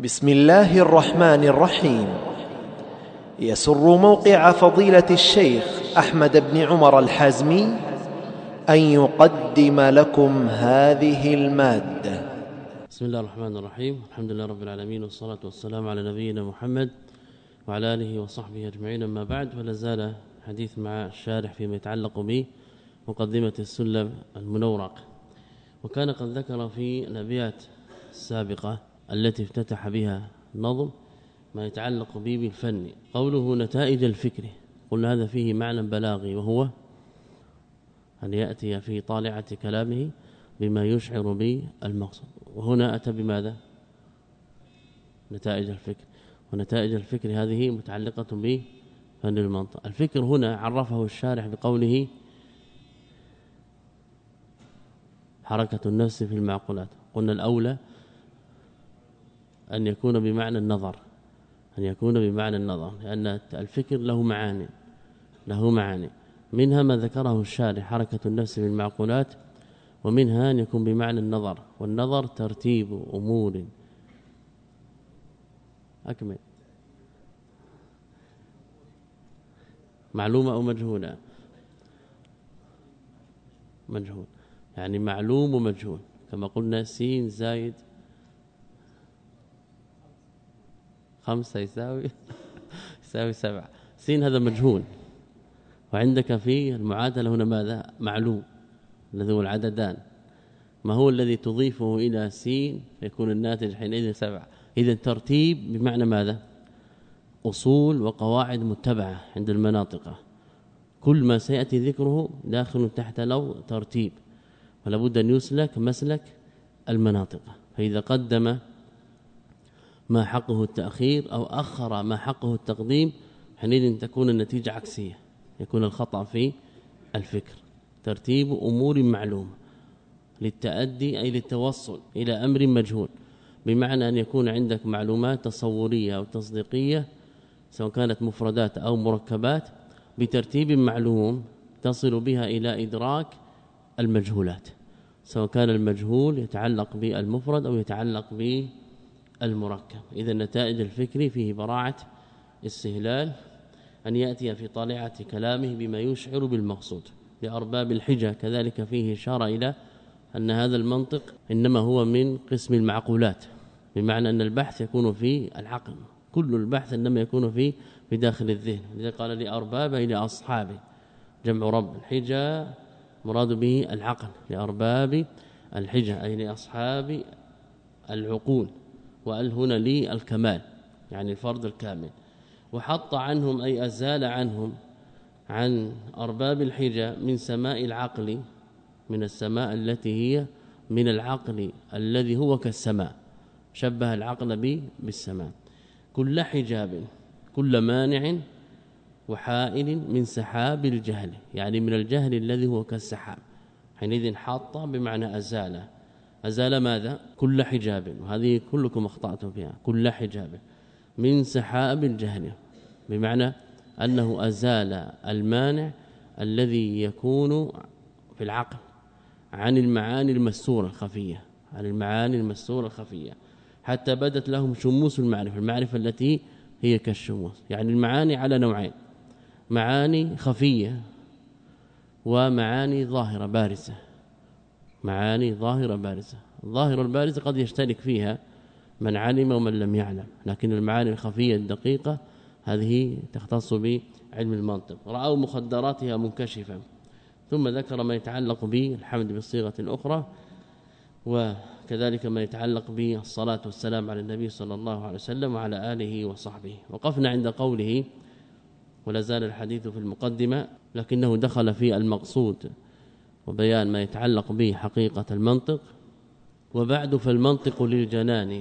بسم الله الرحمن الرحيم. يسر موقع فضيلة الشيخ أحمد بن عمر الحازمي أن يقدم لكم هذه المادة. بسم الله الرحمن الرحيم. الحمد لله رب العالمين، والصلاة والسلام على نبينا محمد وعلى آله وصحبه أجمعين. أما بعد، فلا زال حديث مع الشارح فيما يتعلق بمقدمة السلم المنورق، وكان قد ذكر في الأبيات السابقة التي افتتح بها النظم ما يتعلق به بالفن. قوله نتائج الفكر، قلنا هذا فيه معنى بلاغي، وهو أن يأتي في طالعة كلامه بما يشعر بالمقصود. وهنا أتى بماذا؟ نتائج الفكر. ونتائج الفكر هذه متعلقة بفن المنطق. الفكر هنا عرفه الشارح بقوله حركة النفس في المعقولات. قلنا الأولى أن يكون بمعنى النظر، لأن الفكر له معاني منها ما ذكره الشارح حركة النفس في المعقولات، ومنها أن يكون بمعنى النظر، والنظر ترتيب أمور. أكمل. معلومة أو مجهولة؟ مجهول، يعني معلوم ومجهول. كما قلنا سين زائد 5 يساوي 7. سين هذا مجهول، وعندك في المعادلة هنا ماذا؟ معلوم، الذي هو العددان. ما هو الذي تضيفه إلى سين يكون الناتج حينئذ 7. إذن ترتيب بمعنى ماذا؟ أصول وقواعد متبعة عند المناطق. كل ما سيأتي ذكره داخل تحت لو ترتيب، فلا بد أن يسلك مسلك المناطق. فإذا قدم ما حقه التأخير أو أخر ما حقه التقديم، حينئذ تكون النتيجة عكسية، يكون الخطأ في الفكر. ترتيب أمور معلومة للتأدي أي للتوصل إلى أمر مجهول، بمعنى أن يكون عندك معلومات تصورية أو تصديقية سواء كانت مفردات أو مركبات بترتيب معلوم تصل بها إلى إدراك المجهولات، سواء كان المجهول يتعلق بالمفرد أو يتعلق بالمركب. إذا نتائج الفكر فيه براعة استهلال أن يأتي في طالعة كلامه بما يشعر بالمقصود. لأرباب الحجة كذلك فيه إشارة إلى أن هذا المنطق إنما هو من قسم المعقولات، بمعنى أن البحث يكون في العقل، كل البحث إنما يكون في داخل الذهن. لذلك قال لأرباب إلى أصحابه، جمع رب. الحجة مراد به العقل، لأرباب الحجة أي لأصحاب العقول، وقال هنا لي الكمال يعني الفرد الكامل. وحط عنهم أي أزال عنهم عن أرباب الحجة من سماء العقل، من السماء التي هي من العقل الذي هو كالسماء، شبه العقل بالسماء. كل حجاب، كل مانع وحائل من سحاب الجهل، يعني من الجهل الذي هو كالسحاب. حينئذ حط بمعنى أزال ماذا؟ كل حجاب، وهذه كلكم أخطأتم فيها. كل حجاب من سحاب الجهل، بمعنى أنه أزال المانع الذي يكون في العقل عن المعاني المستورة الخفية، حتى بدت لهم شموس المعرفة التي هي كالشموس. يعني المعاني على نوعين: معاني خفية ومعاني ظاهرة بارزة. الظاهرة البارزة قد يشترك فيها من علم ومن لم يعلم، لكن المعاني الخفية الدقيقة هذه تختص بعلم المنطق. رأوا مخدراتها منكشفة، ثم ذكر ما يتعلق بالحمد بالصيغة الأخرى، وكذلك ما يتعلق بالصلاة والسلام على النبي صلى الله عليه وسلم وعلى آله وصحبه. وقفنا عند قوله ولا زال الحديث في المقدمة، لكنه دخل في المقصود وبيان ما يتعلق به حقيقة المنطق. وبعد فالمنطق للجنان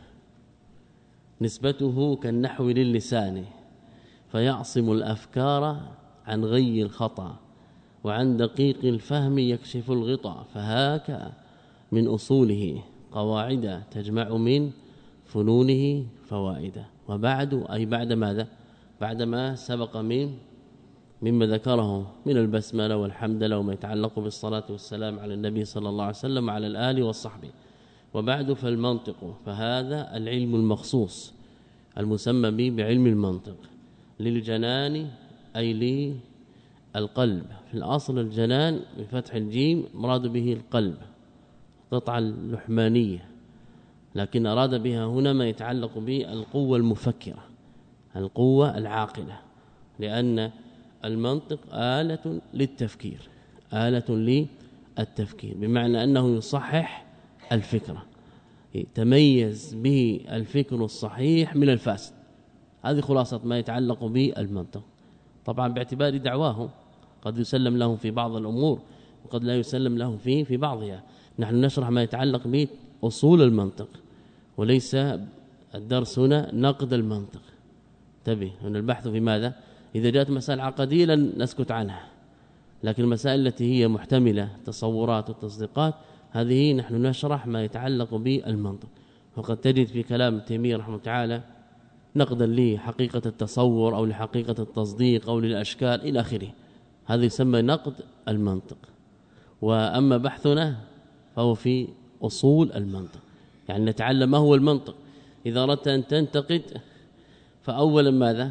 نسبته كالنحو للسان، فيعصم الأفكار عن غي الخطأ، وعن دقيق الفهم يكشف الغطاء. فهاك من أصوله قواعد تجمع من فنونه فوائد. وبعد أي بعد ماذا؟ بعد ما سبق مما ذكره من البسملة والحمدلة وما يتعلق بالصلاة والسلام على النبي صلى الله عليه وسلم وعلى الآل والصحبه. وبعد فالمنطق، فهذا العلم المخصوص المسمى به بعلم المنطق. للجنان أي للقلب، في الأصل الجنان بفتح الجيم مراد به القلب، قطعة اللحمانية، لكن أراد بها هنا ما يتعلق بالقوة المفكرة، القوة العاقلة، لأن المنطق آلة للتفكير، آلة للتفكير، بمعنى أنه يصحح الفكرة، تميز به الفكر الصحيح من الفاسد. هذه خلاصة ما يتعلق بالمنطق، طبعا باعتبار دعواه قد يسلم له في بعض الأمور وقد لا يسلم له في بعضها. نحن نشرح ما يتعلق بأصول المنطق، وليس الدرس هنا نقد المنطق. انتبه، هنا البحث في ماذا؟ إذا جاءت مسائل عقدية لن نسكت عنها، لكن المسائل التي هي محتملة تصورات وتصديقات هذه نحن نشرح ما يتعلق بالمنطق. وقد تجد في كلام تيمية رحمه تعالى نقدا لحقيقة التصور أو لحقيقة التصديق أو للأشكال إلى آخره، هذا يسمى نقد المنطق. وأما بحثنا فهو في أصول المنطق، يعني نتعلم ما هو المنطق. إذا أردت أن تنتقد فأولا ماذا؟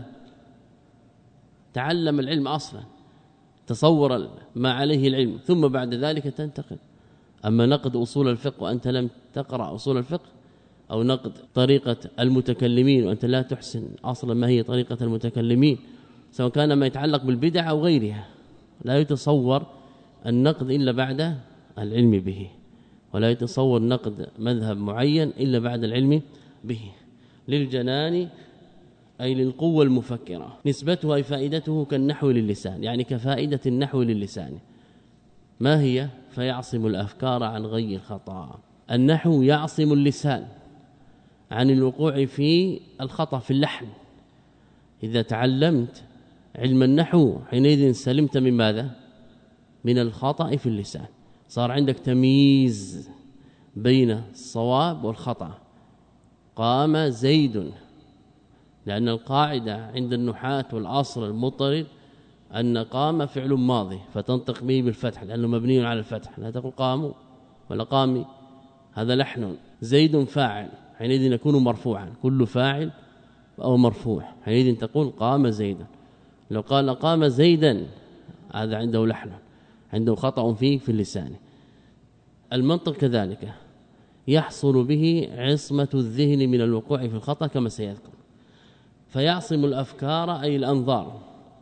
تعلم العلم أصلا، تصور ما عليه العلم، ثم بعد ذلك تنتقد. أما نقد أصول الفقه وأنت لم تقرأ أصول الفقه، أو نقد طريقة المتكلمين وأنت لا تحسن أصلا ما هي طريقة المتكلمين، سواء كان ما يتعلق بالبدع أو غيرها، لا يتصور النقد إلا بعد العلم به، ولا يتصور نقد مذهب معين إلا بعد العلم به. للجنان أي للقوة المفكرة، نسبتها أي فائدته كالنحو للسان، يعني كفائدة النحو للسان. ما هي؟ فيعصم الأفكار عن غي الخطأ. النحو يعصم اللسان عن الوقوع في الخطأ في اللحن. إذا تعلمت علم النحو حينئذ سلمت من ماذا؟ من الخطأ في اللسان، صار عندك تمييز بين الصواب والخطأ. قام زيد، لأن القاعدة عند النحاة والأصل المضطرد أن قام فعل ماضي فتنطق به بالفتح لأنه مبني على الفتح، لا تقول قاموا ولا قامي، هذا لحن. زيد فاعل حينئذ يكون مرفوعا، كل فاعل أو مرفوع، حينئذ تقول قام زيدا. لو قال قام زيدا هذا عنده لحن، عنده خطأ فيه في اللسان. المنطق كذلك يحصل به عصمة الذهن من الوقوع في الخطأ كما سيذكر. فيعصم الأفكار أي الأنظار.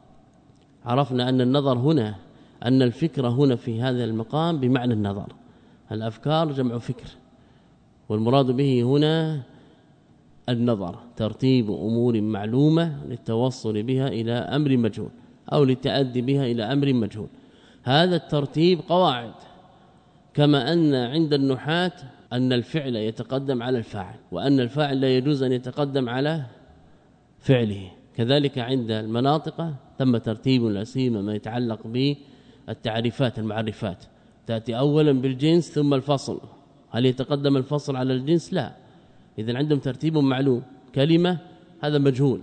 عرفنا أن النظر هنا، أن الفكرة هنا في هذا المقام بمعنى النظر، الأفكار جمع فكر، والمراد به هنا النظر، ترتيب أمور معلومة للتوصل بها إلى أمر مجهول أو للتأدي بها إلى أمر مجهول. هذا الترتيب قواعد، كما أن عند النحاة أن الفعل يتقدم على الفاعل، وأن الفاعل لا يجوز أن يتقدم على فعله، كذلك عند المناطق ثم ترتيب لا سيما ما يتعلق بالتعريفات المعرفات، تأتي أولا بالجنس ثم الفصل. هل يتقدم الفصل على الجنس؟ لا. إذن عندهم ترتيب معلوم. كلمة هذا مجهول،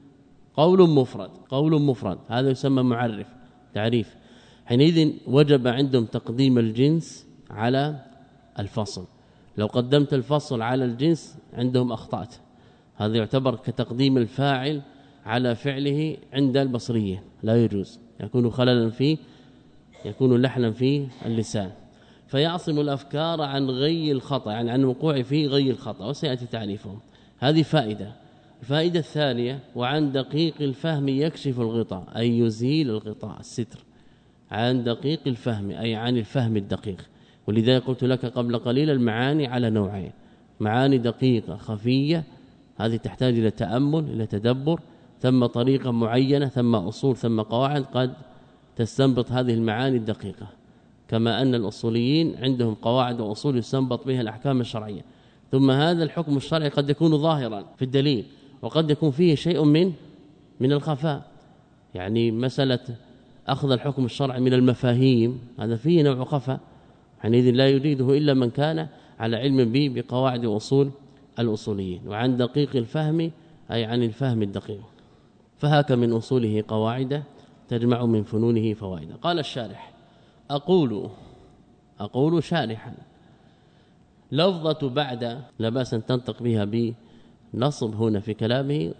قول مفرد هذا يسمى معرف تعريف، حينئذ وجب عندهم تقديم الجنس على الفصل. لو قدمت الفصل على الجنس عندهم أخطأت، هذا يعتبر كتقديم الفاعل على فعله عند البصريين، لا يجوز، يكون خللا فيه، يكون لحنا في اللسان. فيعصم الأفكار عن غي الخطأ، يعني عن الوقوع في غي الخطأ، وسيأتي تعريفهم. هذه فائدة. الفائدة الثانية وعن دقيق الفهم يكشف الغطاء، أي يزيل الغطاء الستر، عن دقيق الفهم أي عن الفهم الدقيق. ولذا قلت لك قبل قليل المعاني على نوعين، معاني دقيقة خفية هذه تحتاج إلى تأمل إلى تدبر، ثم طريقة معينة، ثم أصول، ثم قواعد قد تستنبط هذه المعاني الدقيقة، كما أن الأصوليين عندهم قواعد وأصول يستنبط بها الأحكام الشرعية. ثم هذا الحكم الشرعي قد يكون ظاهرا في الدليل، وقد يكون فيه شيء من الخفاء، يعني مسألة أخذ الحكم الشرعي من المفاهيم هذا فيه نوع خفاء، حينئذ لا يريده إلا من كان على علم به بقواعد وأصول الأصوليين. وعن دقيق الفهم أي عن الفهم الدقيق. فهاك من أصوله قواعد تجمع من فنونه فوائد. قال الشارح: أقول شارحا لفظة بعد لا بأس أن تنطق بها بنصب هنا في كلامه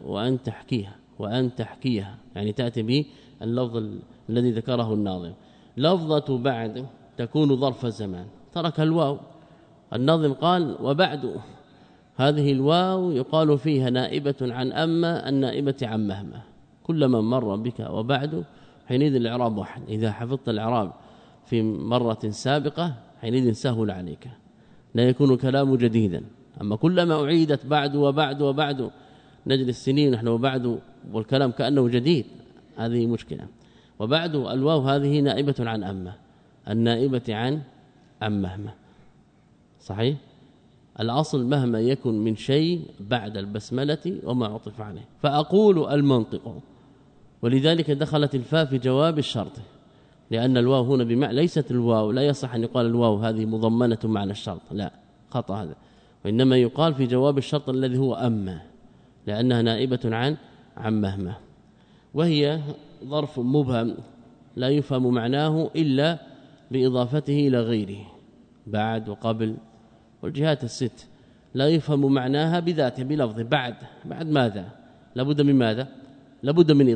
وأن تحكيها يعني تأتي به اللفظ الذي ذكره الناظم. لفظة بعد تكون ظرف الزمان، ترك الواو. الناظم قال وبعد، هذه الواو يقال فيها نائبة عن أما النائبة عن مهما، كلما مر بك وبعد حينئذ الإعراب واحد. إذا حفظت الإعراب في مرة سابقة حينئذ سهل عليك، لا يكون كلام جديدا. أما كلما أعيدت بعد وبعد نجلس سنين نحن وبعد والكلام كأنه جديد، هذه مشكلة. وبعد الواو هذه نائبة عن أما، النائبة عن مهما، صحيح. الأصل مهما يكن من شيء بعد البسملة وما عطف عليه. فأقول المنطق، ولذلك دخلت الفاء في جواب الشرط، لأن الواو هنا بمعنى ليست الواو، لا يصح أن يقال الواو هذه مضمنة معنى الشرط، لا، خطأ هذا، وإنما يقال في جواب الشرط الذي هو أما، لأنها نائبة عن مهما، وهي ظرف مبهم لا يفهم معناه إلا بإضافته إلى غيره، بعد وقبل والجهات الست لا يفهم معناها بذاته بلفظه. بعد ماذا؟ لابد من ماذا؟ لابد من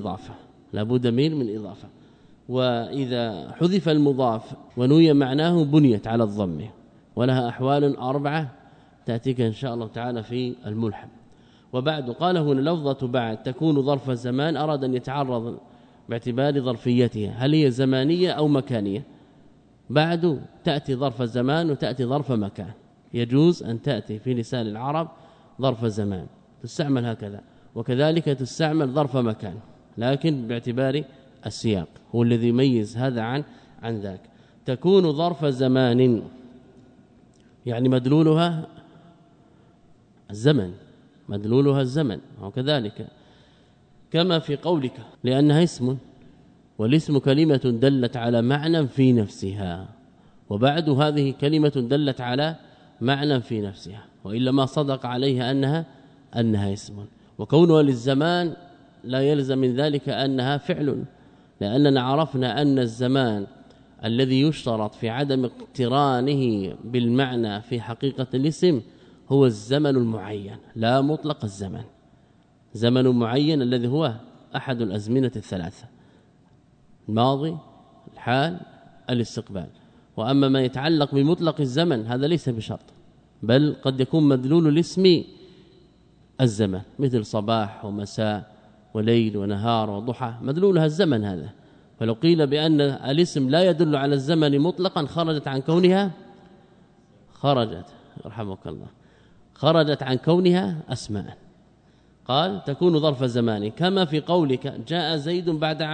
إضافة. وإذا حذف المضاف ونوي معناه بنيت على الضم، ولها أحوال 4 تأتيك إن شاء الله تعالى في الملحم. وبعد قال هنا لفظة بعد تكون ظرف الزمان، أراد أن يتعرض باعتبار ظرفيتها، هل هي زمانية أو مكانية؟ بعد تأتي ظرف الزمان وتأتي ظرف مكان، يجوز أن تأتي في لسان العرب ظرف زمان تستعمل هكذا، وكذلك تستعمل ظرف مكان، لكن باعتبار السياق هو الذي يميز هذا عن ذاك. تكون ظرف زمان يعني مدلولها الزمن، وكذلك كما في قولك لأنها اسم، والاسم كلمة دلت على معنى في نفسها، وبعد هذه كلمة دلت على معنى في نفسها، وإلا ما صدق عليها أنها اسم. وكونها للزمان لا يلزم من ذلك أنها فعل، لأننا عرفنا أن الزمان الذي يشترط في عدم اقترانه بالمعنى في حقيقة الاسم هو الزمن المعين، لا مطلق الزمن، زمن معين الذي هو أحد الأزمنة الثلاثة، الماضي، الحال، الاستقبال. وأما ما يتعلق بمطلق الزمن هذا ليس بشرط، بل قد يكون مدلول الاسم الزمن، مثل صباح ومساء وليل ونهار وضحى، مدلولها الزمن هذا. فلو قيل بأن الاسم لا يدل على الزمن مطلقا خرجت عن كونها رحمك الله خرجت عن كونها أسماء. قال تكون ظرف الزمان كما في قولك جاء زيد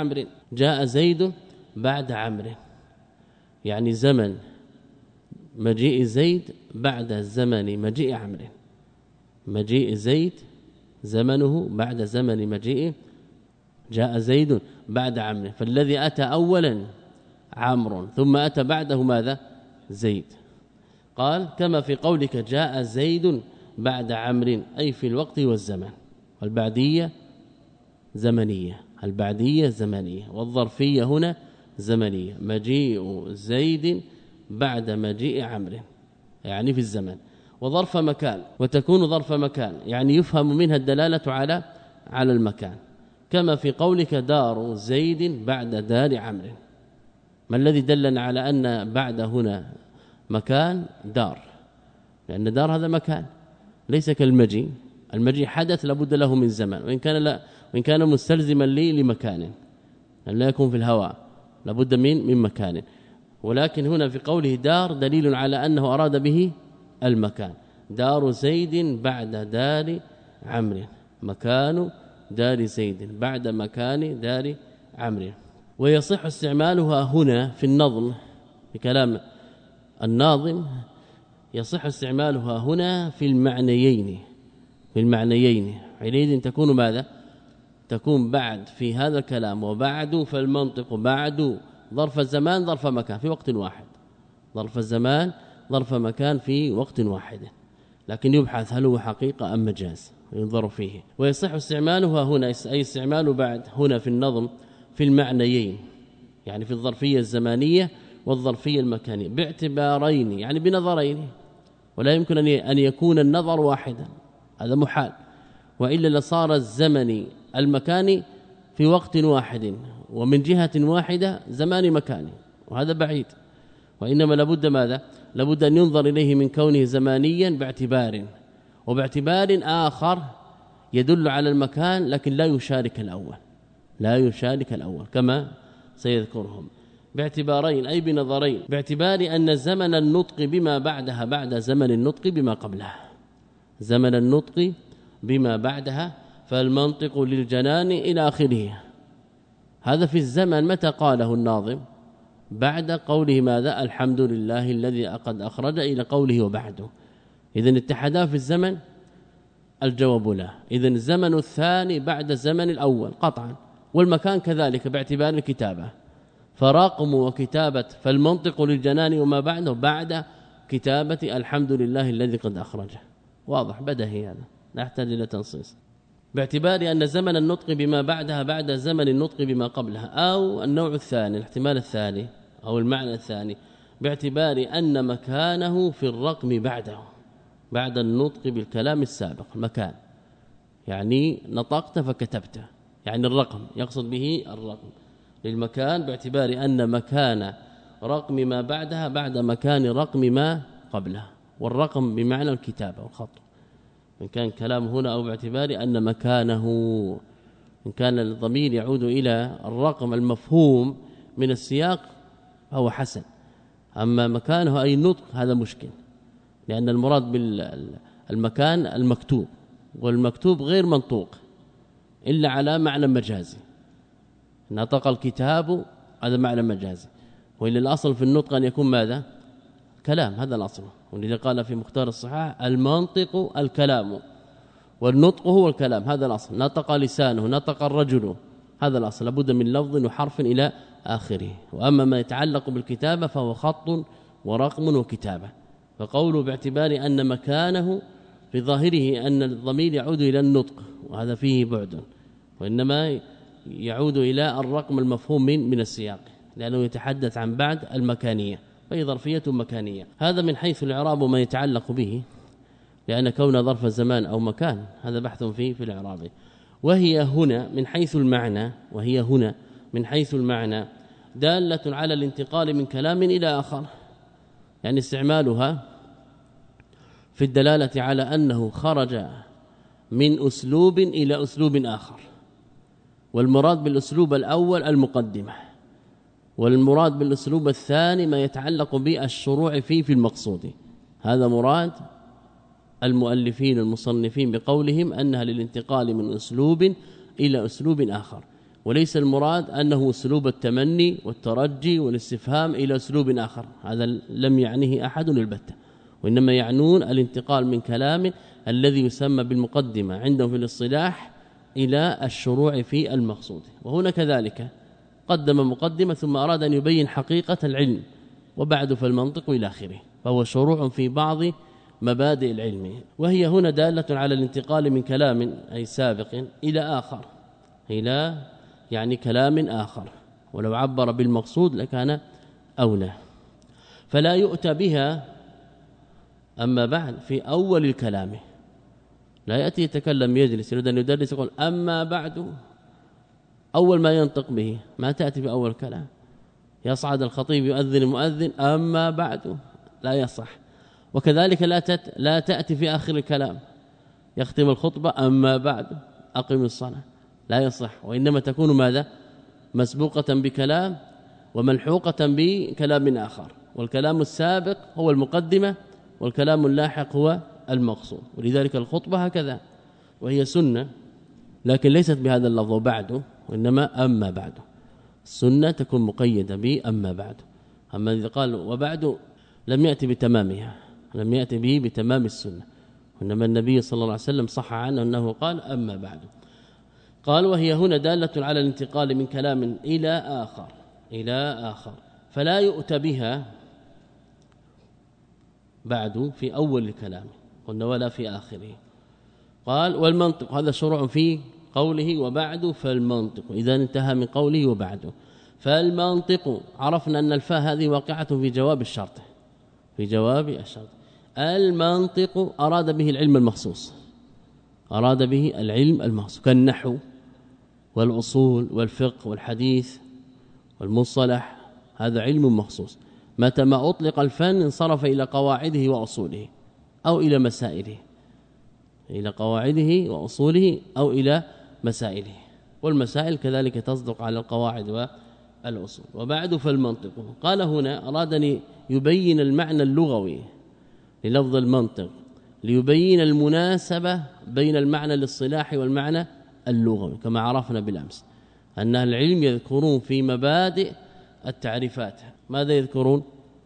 بعد عمرو، يعني زمن مجيء زيد بعد زمن مجيء عمرو، مجيء زيد زمنه بعد زمن مجيء، جاء زيد بعد عمرو، فالذي أتى أولا عمرو ثم أتى بعده ماذا؟ زيد. قال كما في قولك جاء زيد بعد عمرو، أي في الوقت والزمن، والبعدية زمنية، والظرفية هنا زمنية، مجيء زيد بعد مجيء عمرو يعني في الزمن. وظرف مكان، وتكون ظرف مكان يعني يفهم منها الدلالة على المكان، كما في قولك دار زيد بعد دار عمرو. ما الذي دلنا على أن بعد هنا مكان؟ دار، لأن دار هذا مكان ليس كالمجيء، المجيء حدث لابد له من زمن، وإن كان مستلزما لمكان، لا يكون في الهواء، لابد من مكان. ولكن هنا في قوله دار دليل على أنه أراد به المكان، دار زيد بعد دار عمرو، مكان دار زيد بعد مكان دار عمرو. ويصح استعمالها هنا في النظم، بكلام الناظم يصح استعمالها هنا في المعنيين حينئذ تكون ماذا؟ تكون بعد في هذا الكلام، وبعد فالمنطق بعد ظرف الزمان ظرف مكان في وقت واحد، ظرف الزمان ظرف مكان في وقت واحد، لكن يبحث هل هو حقيقة أم مجاز ينظر فيه. ويصح استعمالها هنا أي استعمال بعد هنا في النظم في المعنيين، يعني في الظرفية الزمانية والظرفية المكانية، باعتبارين يعني بنظرين. ولا يمكن أن يكون النظر واحدا، هذا محال، وإلا لصار الزمن المكاني في وقت واحد ومن جهة واحدة زمان مكاني، وهذا بعيد. وإنما لابد ماذا؟ لابد أن ينظر إليه من كونه زمانيا باعتبار، وباعتبار آخر يدل على المكان لكن لا يشارك الأول، لا يشارك الأول كما سيذكرهم، باعتبارين أي بنظرين. باعتبار أن زمن النطق بما بعدها بعد زمن النطق بما قبلها، زمن النطق بما بعدها، فالمنطق للجنان إلى آخره. هذا في الزمن متى قاله الناظم؟ بعد قوله ماذا؟ الحمد لله الذي قد أخرج إلى قوله وبعده. إذن اتحدا في الزمن؟ الجواب لا. إذن الزمن الثاني بعد الزمن الأول قطعا، والمكان كذلك باعتبار الكتابة، فرقم وكتابة فالمنطق للجنان وما بعده بعد كتابة الحمد لله الذي قد أخرجه. واضح بدهي هذا، لا يحتاج إلى تنصيص. باعتبار أن زمن النطق بما بعدها بعد زمن النطق بما قبلها، أو النوع الثاني الاحتمال الثاني أو المعنى الثاني باعتبار أن مكانه في الرقم بعده، بعد النطق بالكلام السابق مكان، يعني نطقت فكتبت، يعني الرقم يقصد به الرقم للمكان، باعتبار أن مكان رقم ما بعدها بعد مكان رقم ما قبله، والرقم بمعنى الكتابة والخط إن كان كلام هنا، أو باعتبار أن مكانه إن كان الضمير يعود إلى الرقم المفهوم من السياق فهو حسن، أما مكانه أي النطق هذا مشكل، لأن المراد بالمكان المكتوب، والمكتوب غير منطوق إلا على معنى مجازي، نطق الكتاب هذا معنى مجازي، وإلا الأصل في النطق أن يكون ماذا؟ كلام، هذا الأصل. ولذا قال في مختار الصحاح المنطق الكلام والنطق هو الكلام، هذا الأصل. نطق لسانه، نطق الرجل، هذا الأصل، لابد من لفظ وحرف إلى آخره. وأما ما يتعلق بالكتابة فهو خط ورقم وكتابة. فقوله باعتبار أن مكانه في ظاهره أن الضمير يعود إلى النطق، وهذا فيه بعد، وإنما يعود إلى الرقم المفهوم من السياق، لأنه يتحدث عن بعد المكانية، فهي ظرفية مكانية. هذا من حيث الإعراب وما يتعلق به، لأن كون ظرف زمان أو مكان هذا بحث فيه في الإعراب. وهي هنا من حيث المعنى، وهي هنا من حيث المعنى دالة على الانتقال من كلام إلى آخر، يعني استعمالها في الدلالة على أنه خرج من أسلوب إلى أسلوب آخر، والمراد بالأسلوب الأول المقدمة، والمراد بالأسلوب الثاني ما يتعلق بالشروع فيه في المقصود. هذا مراد المؤلفين المصنفين بقولهم أنها للانتقال من أسلوب إلى أسلوب آخر، وليس المراد أنه أسلوب التمني والترجي والاستفهام إلى أسلوب آخر، هذا لم يعنيه أحد البتة، وإنما يعنون الانتقال من كلام الذي يسمى بالمقدمة عندهم في الاصطلاح إلى الشروع في المقصود. وهنا كذلك قدم مقدمة ثم أراد أن يبين حقيقة العلم، وبعد فالمنطق إلى آخره، فهو شروع في بعض مبادئ العلم. وهي هنا دالة على الانتقال من كلام أي سابق إلى آخر، إلى يعني كلام آخر، ولو عبر بالمقصود لكان أولى. فلا يؤتى بها أما بعد في أول الكلام، لا يأتي يتكلم يجلس يريد أن يدرس يقول أما بعد، أول ما ينطق به ما تأتي في أول كلام. يصعد الخطيب يؤذن المؤذن أما بعد، لا يصح. وكذلك لا تأتي في آخر الكلام، يختم الخطبة أما بعد أقم الصلاة، لا يصح، وإنما تكون ماذا؟ مسبوقة بكلام وملحوقة بكلام آخر، والكلام السابق هو المقدمة والكلام اللاحق هو المقصود. ولذلك الخطبة هكذا، وهي سنة لكن ليست بهذا اللفظ بعده، وإنما أما بعد. السنة تكون مقيدة بأما بعد، أما إذا قال وبعد لم يأتي بتمامها، لم يأتي به بتمام السنة، وإنما النبي صلى الله عليه وسلم صح عنه أنه قال أما بعد. قال وهي هنا دالة على الانتقال من كلام إلى آخر فلا يؤتى بها بعد في أول الكلام، قلنا ولا في آخره. قال والمنطق هذا شروع في قوله وبعد، فالمنطق إذا انتهى من قوله وبعد. فالمنطق عرفنا أن الفاء هذه واقعة في جواب الشرط، في جواب الشرط المنطق أراد به العلم المخصوص، أراد به العلم المخصوص كالنحو والأصول والفقه والحديث والمصطلح، هذا علم مخصوص. متى ما أطلق الفن انصرف إلى قواعده وأصوله أو إلى مسائله، إلى قواعده وأصوله أو إلى مسائله، والمسائل كذلك تصدق على القواعد والأصول. وبعد فالمنطق قال هنا أراد أن يبين المعنى اللغوي للفظ المنطق، ليبين المناسبة بين المعنى الاصطلاحي والمعنى اللغوي، كما عرفنا بالأمس أن العلم يذكرون في مبادئ التعريفات ماذا يذكرون؟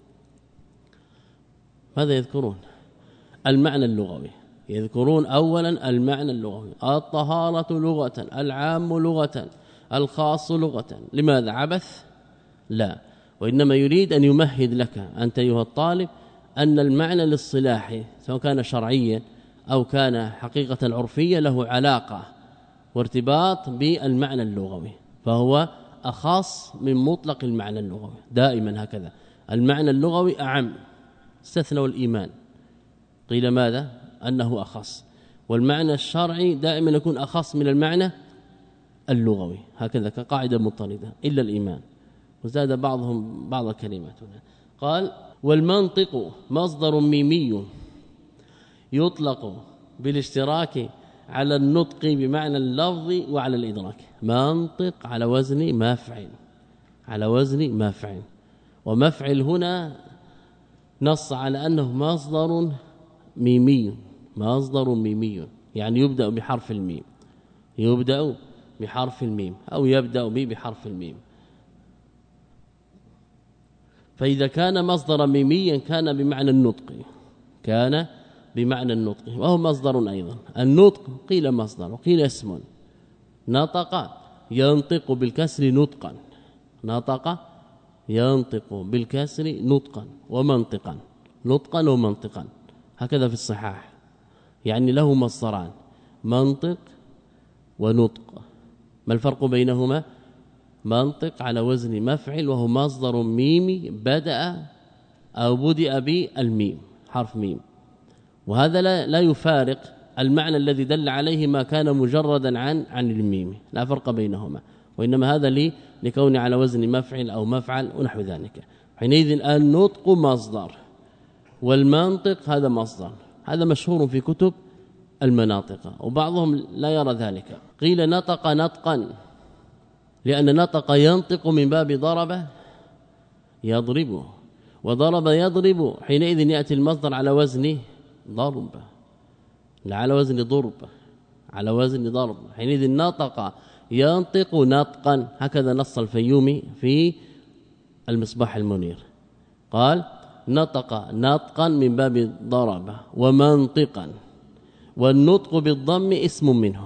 ماذا يذكرون؟ المعنى اللغوي، يذكرون أولا المعنى اللغوي، الطهارة لغة، العام لغة، الخاص لغة. لماذا؟ عبث؟ لا، وإنما يريد أن يمهد لك أنت أيها الطالب أن المعنى الاصطلاحي سواء كان شرعيا أو كان حقيقة عرفية له علاقة وارتباط بالمعنى اللغوي، فهو أخص من مطلق المعنى اللغوي دائما هكذا. المعنى اللغوي أعم، استثنوا الإيمان، قيل ماذا؟ أنه أخص، والمعنى الشرعي دائما يكون أخص من المعنى اللغوي، هكذا كقاعدة مضطردة إلا الإيمان، وزاد بعضهم بعض الكلمات هنا. قال والمنطق مصدر ميمي يطلق بالاشتراك على النطق بمعنى اللفظ وعلى الإدراك. منطق على وزن مفعل، على وزن مفعل، ومفعل هنا نص على أنه مصدر ميمي، مصدر ميمي يعني يبدأ بحرف الميم، يبدأ بحرف الميم أو يبدأ به بحرف الميم. فإذا كان مصدر ميميا كان بمعنى النطق، كان بمعنى النطق، وهو مصدر أيضا. النطق قيل مصدر وقيل اسم. نطق ينطق بالكسر نطقا، نطق ينطق بالكسر نطقا ومنطقا، نطقا ومنطقا، هكذا في الصحاح، يعني له مصدران منطق ونطق. ما الفرق بينهما؟ منطق على وزن مفعل وهو مصدر ميمي بدأ أو بدأ بالميم، حرف ميم، وهذا لا يفارق المعنى الذي دل عليه ما كان مجردا عن الميم، لا فرق بينهما، وإنما هذا لكون على وزن مفعل أو مفعل ونحو ذلك. حينئذ النطق مصدر والمنطق هذا مصدر، هذا مشهور في كتب المناطق، وبعضهم لا يرى ذلك. قيل نطق نطقا لأن نطق ينطق من باب ضرب يضرب، وضرب يضرب، حينئذ يأتي المصدر على وزن ضرب، لا على وزن ضرب، على وزن ضرب. حينئذ نطق ينطق نطقا، هكذا نص الفيومي في المصباح المنير، قال نطق نطقا من باب ضرب ومنطقا، والنطق بالضم اسم منه،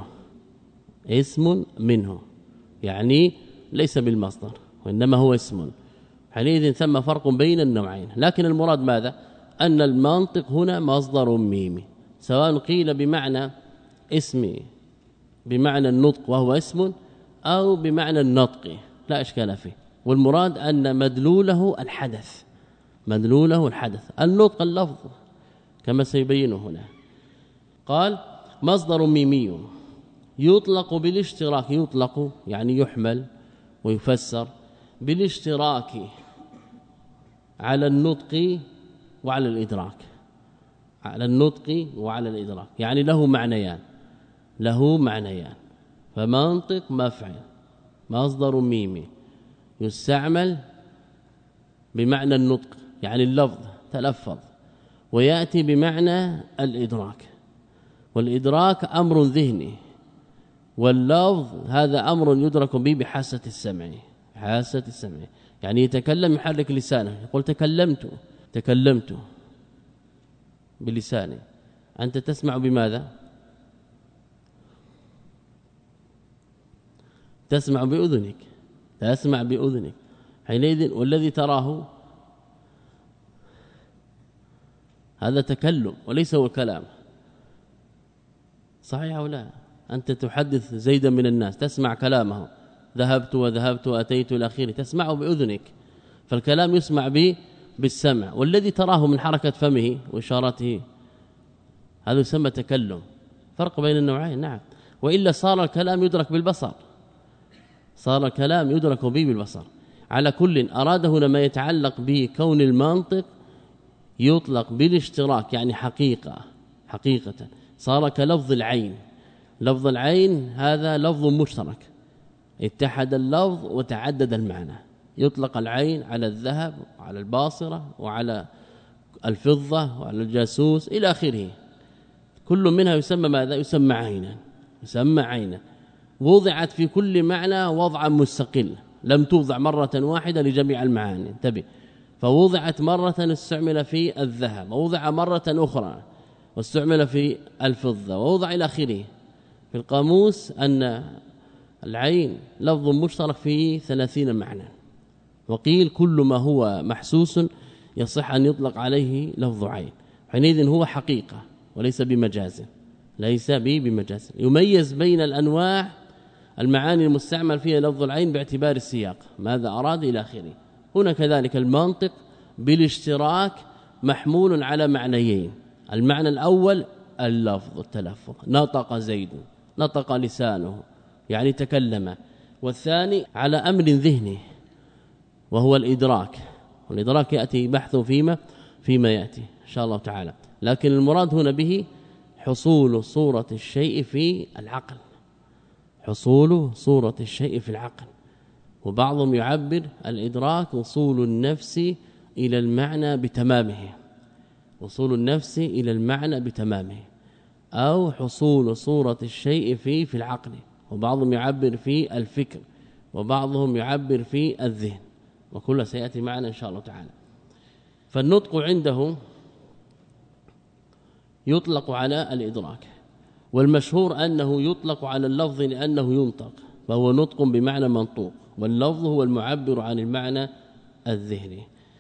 اسم منه يعني ليس بالمصدر وإنما هو اسم. حينئذ ثم فرق بين النوعين، لكن المراد ماذا؟ أن المنطق هنا مصدر ميمي، سواء قيل بمعنى اسم بمعنى النطق وهو اسم أو بمعنى النطق لا إشكال فيه، والمراد أن مدلوله الحدث، مدلوله الحدث، النطق اللفظ كما سيبينه هنا. قال مصدر ميمي يطلق بالاشتراك، يطلق يعني يحمل ويفسر بالاشتراك على النطق وعلى الإدراك، على النطق وعلى الإدراك، يعني له معنيان، له معنيان. فمنطق مفعل مصدر ميمي يستعمل بمعنى النطق يعني اللفظ تلفظ، ويأتي بمعنى الإدراك، والإدراك أمر ذهني، واللفظ هذا أمر يدرك به بحاسة السمع، حاسة السمع، يعني يتكلم يحرك لسانه، يقول تكلمت بلسانه. أنت تسمع بماذا؟ تسمع بأذنك، تسمع بأذنك. حينئذ والذي تراه هذا تكلم وليس هو كلام، صحيح أو لا؟ أنت تحدث زيدا من الناس تسمع كلامه، ذهبت وذهبت وأتيت إلى آخره، تسمعه بأذنك، فالكلام يسمع بالسمع، والذي تراه من حركة فمه وإشارته هذا يسمى تكلم. فرق بين النوعين. نعم، وإلا صار الكلام يدرك بالبصر، صار الكلام يدرك به بالبصر. على كل أراد هنا ما يتعلق بكون المنطق يطلق بالاشتراك، يعني حقيقة صار كلفظ العين. لفظ العين هذا لفظ مشترك، اتحد اللفظ وتعدد المعنى. يطلق العين على الذهب وعلى الباصرة وعلى الفضة وعلى الجاسوس إلى آخره، كل منها يسمى ماذا؟ يسمى عينا. يسمى عينا، وضعت في كل معنى وضعا مستقل، لم توضع مرة واحدة لجميع المعاني. انتبه، فوضعت مرة استعمل في الذهب، ووضع مرة أخرى واستعمل في الفضة، ووضع إلى آخره. في القاموس أن العين لفظ مشترك فيه 30 معنى، وقيل كل ما هو محسوس يصح أن يطلق عليه لفظ عين. حينئذ هو حقيقة وليس بمجاز، ليس بمجاز. يميز بين الأنواع المعاني المستعمل فيها لفظ العين باعتبار السياق، ماذا أراد إلى آخره. هنا كذلك المنطق بالاشتراك محمول على معنيين. المعنى الأول اللفظ التلفظ، نطق زيد، نطق لسانه يعني تكلم. والثاني على أمر ذهني وهو الإدراك، والإدراك يأتي بحثه فيما يأتي إن شاء الله تعالى. لكن المراد هنا به حصول صورة الشيء في العقل، حصول صورة الشيء في العقل. وبعضهم يعبر الإدراك وصول النفس إلى المعنى بتمامه، وصول النفس إلى المعنى بتمامه، أو حصول صورة الشيء في العقل. وبعضهم يعبر في الفكر، وبعضهم يعبر في الذهن، وكل سيأتي معنا إن شاء الله تعالى. فالنطق عنده يطلق على الإدراك، والمشهور أنه يطلق على اللفظ لأنه ينطق، فهو نطق بمعنى منطوق، واللفظ هو المعبر عن المعنى الذهني.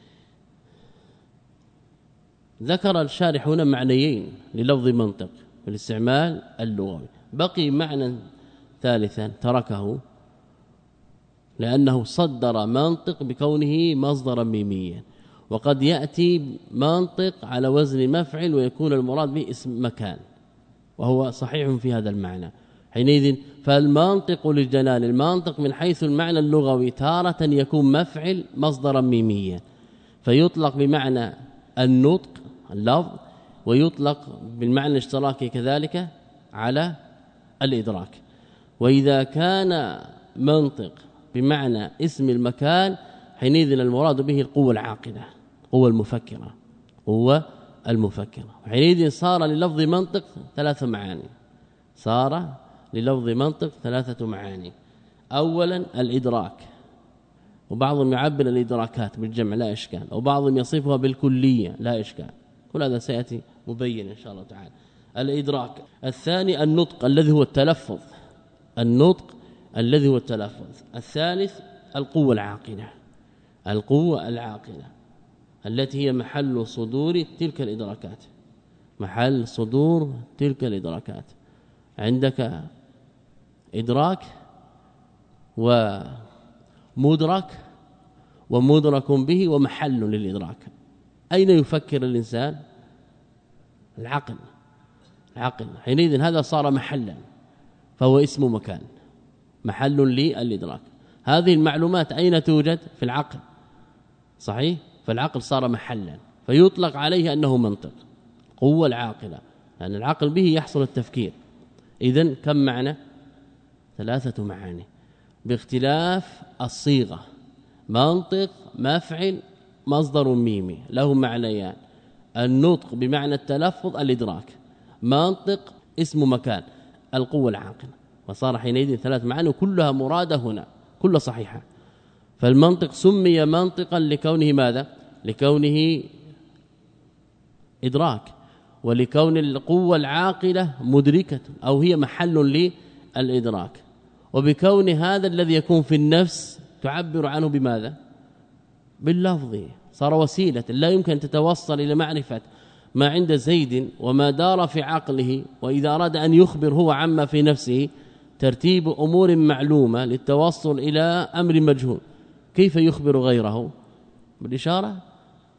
ذكر الشارح هنا معنيين للفظ منطق بالاستعمال اللغوي، بقي معنى ثالثا تركه لأنه صدر منطق بكونه مصدرا ميميا. وقد يأتي منطق على وزن مفعل ويكون المراد به اسم مكان، وهو صحيح في هذا المعنى. حينئذ فالمنطق للجلال، المنطق من حيث المعنى اللغوي تارة يكون مفعل مصدرا ميميا، فيطلق بمعنى النطق اللفظ، ويطلق بالمعنى الاشتراكي كذلك على الإدراك. وإذا كان منطق بمعنى اسم المكان حينئذ المراد به القوة العاقلة، قوة المفكرة، قوة المفكرة. حينئذ صار للفظ منطق 3 معاني، صار للفظ منطق 3 معاني. أولا الإدراك، وبعضهم يعبر الإدراكات بالجمع لا إشكال، وبعضهم يصفها بالكلية لا إشكال، كل هذا سيأتي مبين إن شاء الله تعالى. الإدراك. الثاني النطق الذي هو التلفظ، النطق الذي هو التلفظ. الثالث القوة العاقلة، القوة العاقلة التي هي محل صدور تلك الإدراكات، محل صدور تلك الإدراكات. عندك إدراك ومدرك ومدرك به ومحل للإدراك. أين يفكر الإنسان؟ العقل، العقل. حينئذ هذا صار محلا، فهو اسم مكان، محل للإدراك. هذه المعلومات أين توجد؟ في العقل، صحيح؟ فالعقل صار محلا، فيطلق عليه أنه منطق، قوة العاقلة، لأن العقل به يحصل التفكير. إذن كم معنى؟ 3 معاني باختلاف الصيغة. منطق مفعل مصدر ميمي له معنيان، النطق بمعنى التلفظ الإدراك، منطق اسم مكان القوة العاقلة، وصار حينئذ 3 معاني كلها مرادة هنا، كلها صحيحة. فالمنطق سمي منطقا لكونه ماذا؟ لكونه إدراك، ولكون القوة العاقلة مدركة أو هي محل للإدراك، وبكون هذا الذي يكون في النفس تعبر عنه بماذا؟ باللفظ، صار وسيلة لا يمكن أن تتوصل إلى معرفة ما عند زيد وما دار في عقله. وإذا أراد أن يخبر هو عما في نفسه ترتيب أمور معلومة للتوصل إلى أمر مجهول، كيف يخبر غيره؟ بالإشارة؟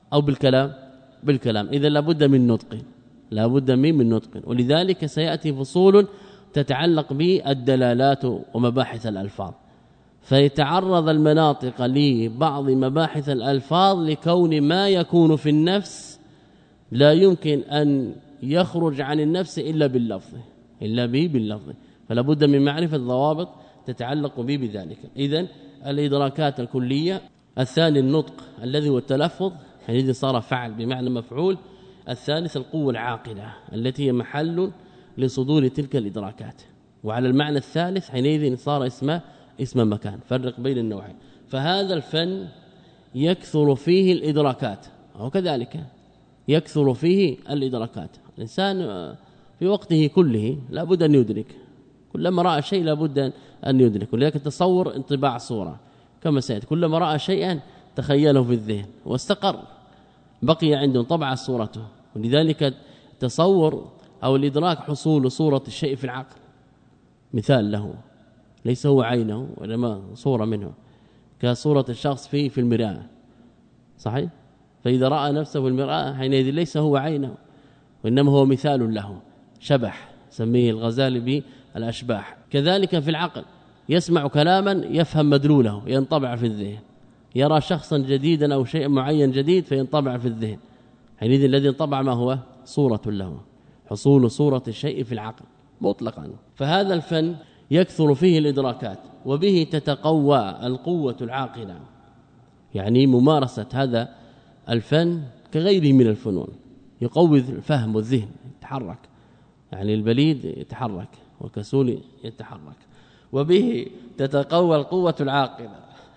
أو بالكلام إذا لابد من نطق، لابد من نطق. ولذلك سيأتي فصول تتعلق بالدلالات ومباحث الألفاظ، فيتعرض المناطق لبعض مباحث الألفاظ لكون ما يكون في النفس لا يمكن أن يخرج عن النفس إلا باللفظ، فلا بد من معرفة ضوابط تتعلق به بذلك. إذن الإدراكات الكلية. الثاني النطق الذي هو التلفظ، حينئذ صار فعل بمعنى مفعول. الثالث القوة العاقلة التي هي محل لصدور تلك الإدراكات، وعلى المعنى الثالث حينئذ صار اسم مكان. فرق بين النوعين. فهذا الفن يكثر فيه الإدراكات، أو كذلك يكثر فيه الإدراكات. الإنسان في وقته كله لا بد أن يدرك، كلما رأى شيء لا بد أن يدرك. ولذلك تصور انطباع صورة كما سيأتي، كلما رأى شيئا تخيله في الذهن واستقر، بقي عنده طبع صورته. ولذلك تصور أو الإدراك حصول صورة الشيء في العقل، مثال له ليس هو عينه وإنما صورة منه، كصورة الشخص في المرآة، صحيح؟ فإذا رأى نفسه في المرآة حينئذ ليس هو عينه وإنما هو مثال له، شبح، سميه الغزالي بالأشباح. كذلك في العقل يسمع كلاما يفهم مدلوله ينطبع في الذهن، يرى شخصا جديدا أو شيء معين جديد فينطبع في الذهن، حينئذ الذي انطبع ما هو صورة له، حصول صورة الشيء في العقل مطلقا. فهذا الفن يكثر فيه الإدراكات، وبه تتقوى القوة العاقلة. يعني ممارسة هذا الفن كغيره من الفنون يقوي الفهم والذهن، يتحرك، يعني البليد يتحرك وكسول يتحرك. وبه تتقوى القوة العاقلة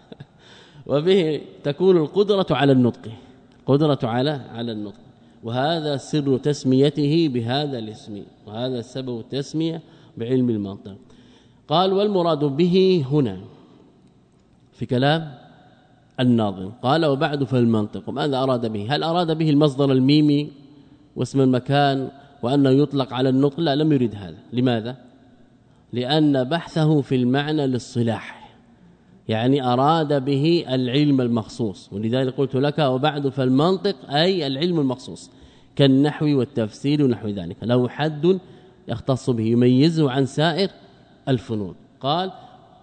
وبه تكون القدرة على النطق، قدرة على النطق. وهذا سر تسميته بهذا الاسم، وهذا سبب التسمية بعلم المنطق. قال والمراد به هنا في كلام الناظم، قال وبعد فالمنطق. ماذا أراد به؟ هل أراد به المصدر الميمي واسم المكان وأنه يطلق على النطق؟ لا، لم يرد هذا. لماذا؟ لأن بحثه في المعنى للصلاح، يعني أراد به العلم المخصوص. ولذلك قلت لك وبعد فالمنطق أي العلم المخصوص كالنحو والتفسير ونحو ذلك، له حد يختص به يميزه عن سائر الفنون. قال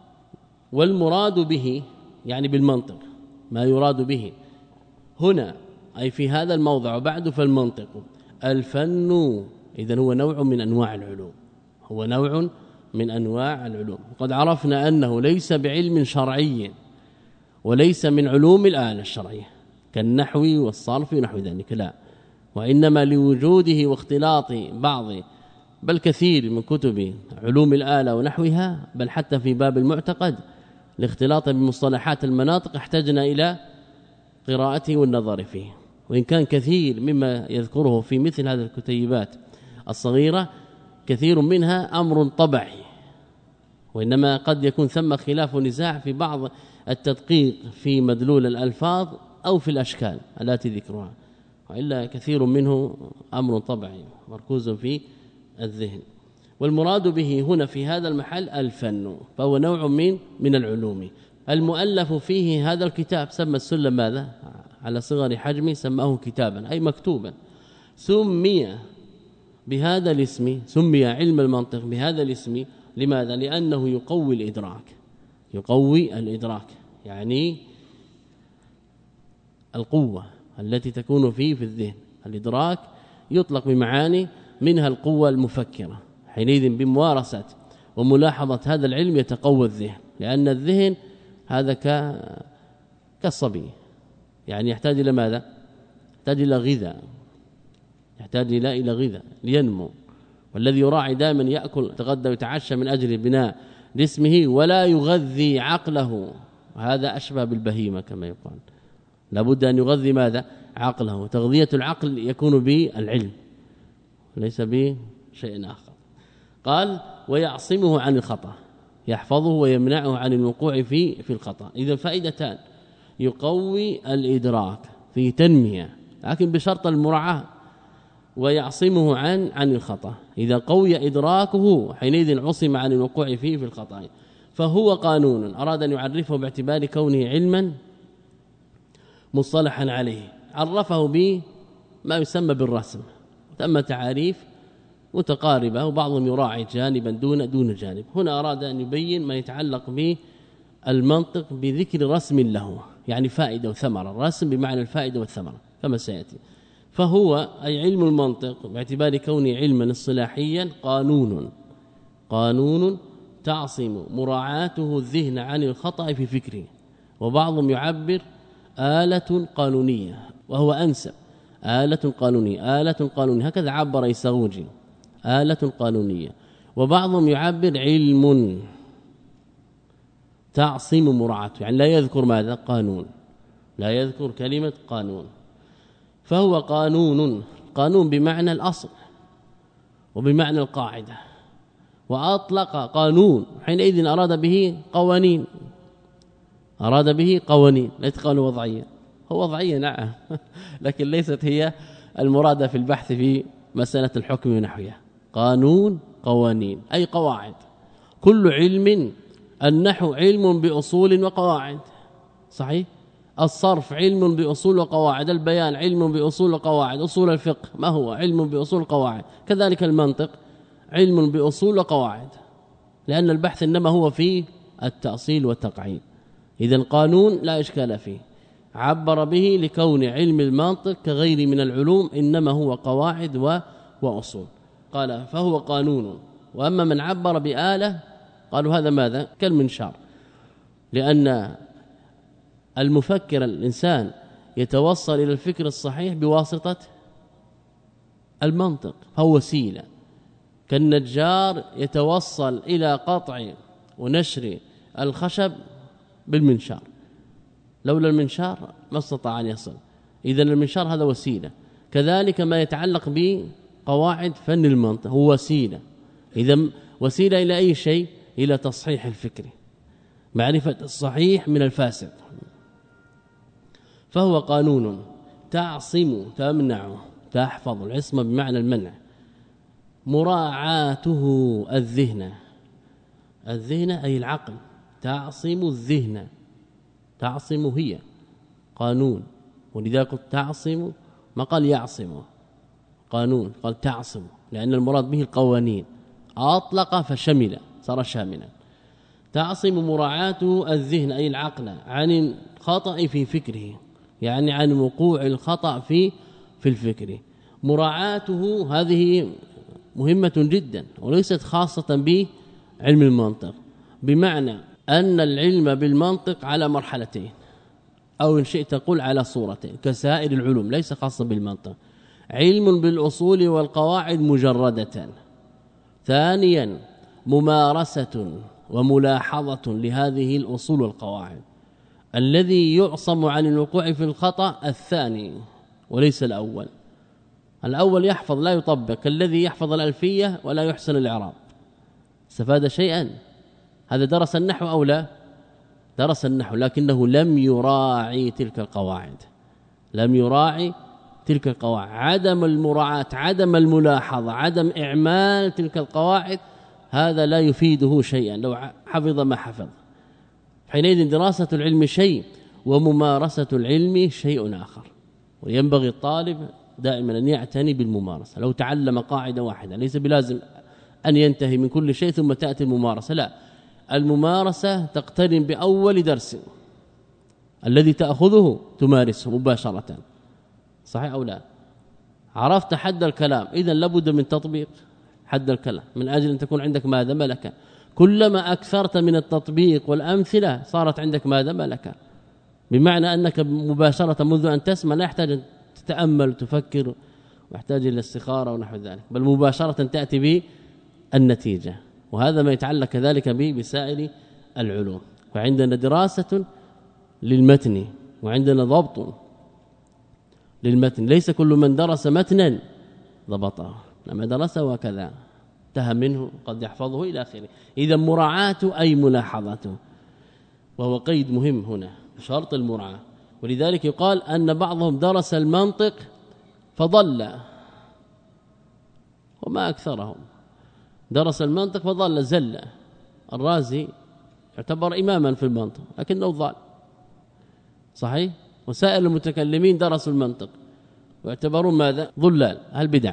والمراد به يعني بالمنطق، ما يراد به هنا أي في هذا الموضع وبعد فالمنطق الفن. إذن هو نوع من أنواع العلوم، هو نوع من أنواع العلوم. وقد عرفنا أنه ليس بعلم شرعي وليس من علوم الآلة الشرعية كالنحو والصرف ونحو ذلك، لا، وإنما لوجوده واختلاط بعض بل كثير من كتب علوم الآلة ونحوها، بل حتى في باب المعتقد لاختلاط بمصطلحات المناطق احتجنا إلى قراءته والنظر فيه. وإن كان كثير مما يذكره في مثل هذه الكتيبات الصغيرة كثير منها أمر طبعي، وإنما قد يكون ثم خلاف ونزاع في بعض التدقيق في مدلول الألفاظ أو في الأشكال التي ذكرها، وإلا كثير منه أمر طبعي مركوز في الذهن. والمراد به هنا في هذا المحل الفن، فهو نوع من العلوم. المؤلف فيه هذا الكتاب سمى السلم ماذا؟ على صغر حجمه سماه كتابا أي مكتوبا. سمي بهذا الاسم، سمي علم المنطق بهذا الاسم. لماذا؟ لأنه يقوي الإدراك، يقوي الإدراك، يعني القوة التي تكون فيه في الذهن. الإدراك يطلق بمعاني منها القوة المفكرة، حينئذ بممارسة وملاحظة هذا العلم يتقوى الذهن، لأن الذهن هذا كالصبي، يعني يحتاج إلى ماذا؟ يحتاج إلى غذاء، يحتاج إلى غذاء لينمو. والذي يراعي دائما يأكل يتغدى ويتعشى من أجل بناء جسمه ولا يغذي عقله، هذا أشبه بالبهيمة كما يقال. لابد أن يغذي ماذا؟ عقله. تغذية العقل يكون بالعلم ليس بشيء آخر. قال ويعصمه عن الخطأ، يحفظه ويمنعه عن الوقوع في الخطأ. إذا فائدتان: يقوي الإدراك في تنمية لكن بشرط المراعاة، ويعصمه عن الخطأ. إذا قوي إدراكه حينئذ عصم عن الوقوع في الخطأ. فهو قانون أراد أن يعرفه باعتبار كونه علما مصطلحا عليه، عرفه بما يسمى بالرسم، تم تعاريف متقاربة وبعضهم يراعي جانبا دون جانب. هنا أراد أن يبين ما يتعلق بالمنطق بذكر رسم له، يعني فائدة وثمرة، الرسم بمعنى الفائدة والثمرة كما سيأتي. فهو أي علم المنطق باعتبار كونه علما اصطلاحيا قانون تعصم مراعاته الذهن عن الخطأ في فكره، وبعضهم يعبر آلة قانونية وهو أنسب، آلة قانونية هكذا عبر يسغوجي، آلة قانونية. وبعضهم يعبر علم تعصم مراعاته، يعني لا يذكر ماذا؟ قانون، لا يذكر كلمة قانون. فهو قانون بمعنى الأصل وبمعنى القاعدة، وأطلق قانون حينئذ أراد به قوانين، ليست قوانين وضعية، هو وضعية نعم لكن ليست هي المرادة في البحث في مسألة الحكم ونحوها. قوانين أي قواعد. كل علم، النحو علم بأصول وقواعد، صحيح؟ الصرف علم بأصول وقواعد، البيان علم بأصول وقواعد، أصول الفقه ما هو؟ علم بأصول وقواعد. كذلك المنطق علم بأصول وقواعد، لأن البحث إنما هو في التأصيل والتقعيد. إذن قانون لا إشكال فيه، عبر به لكون علم المنطق كغير من العلوم إنما هو قواعد وأصول. قال فهو قانون. وأما من عبر بآلة قالوا هذا ماذا؟ كالمنشار، لأن المفكر الإنسان يتوصل إلى الفكر الصحيح بواسطة المنطق، فهو وسيلة. كالنجار يتوصل إلى قطع ونشر الخشب بالمنشار، لولا المنشار ما استطاع أن يصل. إذن المنشار هذا وسيلة. كذلك ما يتعلق بقواعد فن المنطق هو وسيلة. إذن وسيلة إلى أي شيء؟ إلى تصحيح الفكر، معرفة الصحيح من الفاسد. فهو قانون تعصم تمنع تحفظ، العصمة بمعنى المنع. مراعاته الذهن أي العقل، تعصم الذهن، تعصم هي قانون، ولذلك تعصم ما قال يعصم قانون، قال تعصم، لأن المراد به القوانين، أطلق فشمل صار شاملا. تعصم مراعاته الذهن أي العقل عن الخطأ في فكره، يعني عن وقوع الخطأ في الفكر. مراعاته هذه مهمة جدا وليست خاصة بعلم المنطق، بمعنى أن العلم بالمنطق على مرحلتين، أو إن شئت تقول على صورتين كسائر العلوم، ليس خاصة بالمنطق. علم بالأصول والقواعد مجردة، ثانيا ممارسة وملاحظة لهذه الأصول والقواعد. الذي يعصم عن الوقوع في الخطأ الثاني وليس الأول. الأول يحفظ لا يطبق، الذي يحفظ الألفية ولا يحسن الإعراب استفاد شيئا. هذا درس النحو أو لا؟ درس النحو لكنه لم يراعي تلك القواعد، عدم المراعاة، عدم الملاحظة، عدم إعمال تلك القواعد، هذا لا يفيده شيئا لو حفظ ما حفظ. حينئذ دراسة العلم شيء وممارسة العلم شيء آخر، وينبغي الطالب دائما أن يعتني بالممارسة. لو تعلم قاعدة واحدة ليس بلازم أن ينتهي من كل شيء ثم تأتي الممارسة، لا، الممارسة تقترن بأول درس الذي تأخذه تمارسه مباشرة، صحيح أو لا؟ عرفت حد الكلام، إذن لابد من تطبيق حد الكلام من أجل أن تكون عندك ماذا؟ ملكة. كلما أكثرت من التطبيق والأمثلة صارت عندك ماذا؟ ملكة، بمعنى أنك مباشرة منذ أن تسمع لا يحتاج أن تتأمل وتفكر ويحتاج إلى استخارة ونحو ذلك، بل مباشرة تأتي بالنتيجة. وهذا ما يتعلق كذلك بسائر العلوم. فعندنا دراسة للمتن وعندنا ضبط للمتن، ليس كل من درس متنا ضبطه، لما درسه وكذا انتهى منه قد يحفظه إلى آخره. إذا مراعاته أي ملاحظته، وهو قيد مهم هنا، شرط المراعاة. ولذلك يقال أن بعضهم درس المنطق فضل، وما أكثرهم درس المنطق فضل زل. الرازي يعتبر إماما في المنطق لكنه ضال، صحيح؟ وسائر المتكلمين درسوا المنطق واعتبرون ماذا ضلال أهل بدع.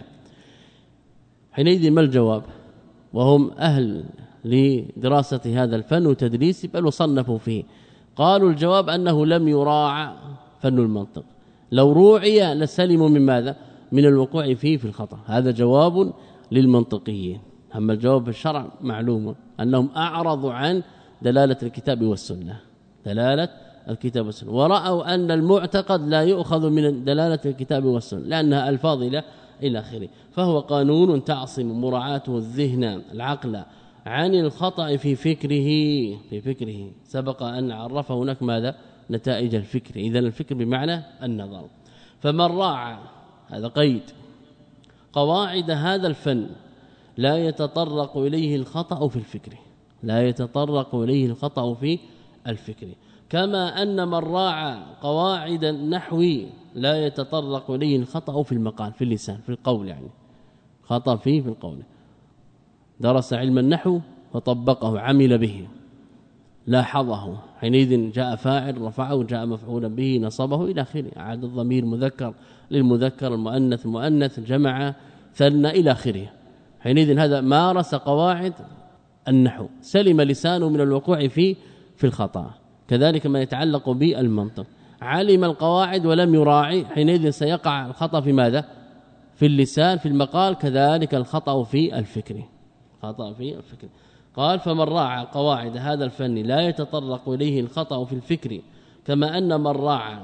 حينئذ ما الجواب؟ وهم أهل لدراسة هذا الفن وتدريسه بل وصنفوا فيه. قالوا الجواب أنه لم يراعى فن المنطق، لو روعي لسلموا من ماذا؟ من الوقوع فيه في الخطأ. هذا جواب للمنطقيين. أما الجواب في الشرع معلوم أنهم أعرضوا عن دلالة الكتاب والسنة، دلالة الكتاب والسنة، ورأوا أن المعتقد لا يؤخذ من دلالة الكتاب والسنة لأنها ألفاظ إلى آخره. فهو قانون تعصم مراعاته الذهن العقل عن الخطأ في فكره. سبق أن عرف هناك ماذا؟ نتائج الفكر. إذن الفكر بمعنى النظر. فمن راعى، هذا قيد، قواعد هذا الفن لا يتطرق إليه الخطأ في الفكر، لا يتطرق إليه الخطأ في الفكر. كما أن من راعى قواعد النحو لا يتطرق إليه الخطأ في المقال، في اللسان، في القول، يعني خطأ فيه في القول. درس علم النحو وطبقه عمل به لاحظه، حينئذ جاء فاعل رفعه، جاء مفعولا به نصبه إلى آخره، عاد الضمير مذكر للمذكر، المؤنث جمع ثنى إلى آخره. حينئذ هذا مارس قواعد النحو، سلم لسانه من الوقوع في الخطأ. كذلك ما يتعلق بالمنطق، علم القواعد ولم يراعي، حينئذ سيقع الخطأ في ماذا؟ في اللسان، في المقال. كذلك الخطأ في الفكر، خطأ في الفكر. قال فمن راعى قواعد هذا الفن لا يتطرق إليه الخطأ في الفكر، كما أن من راعى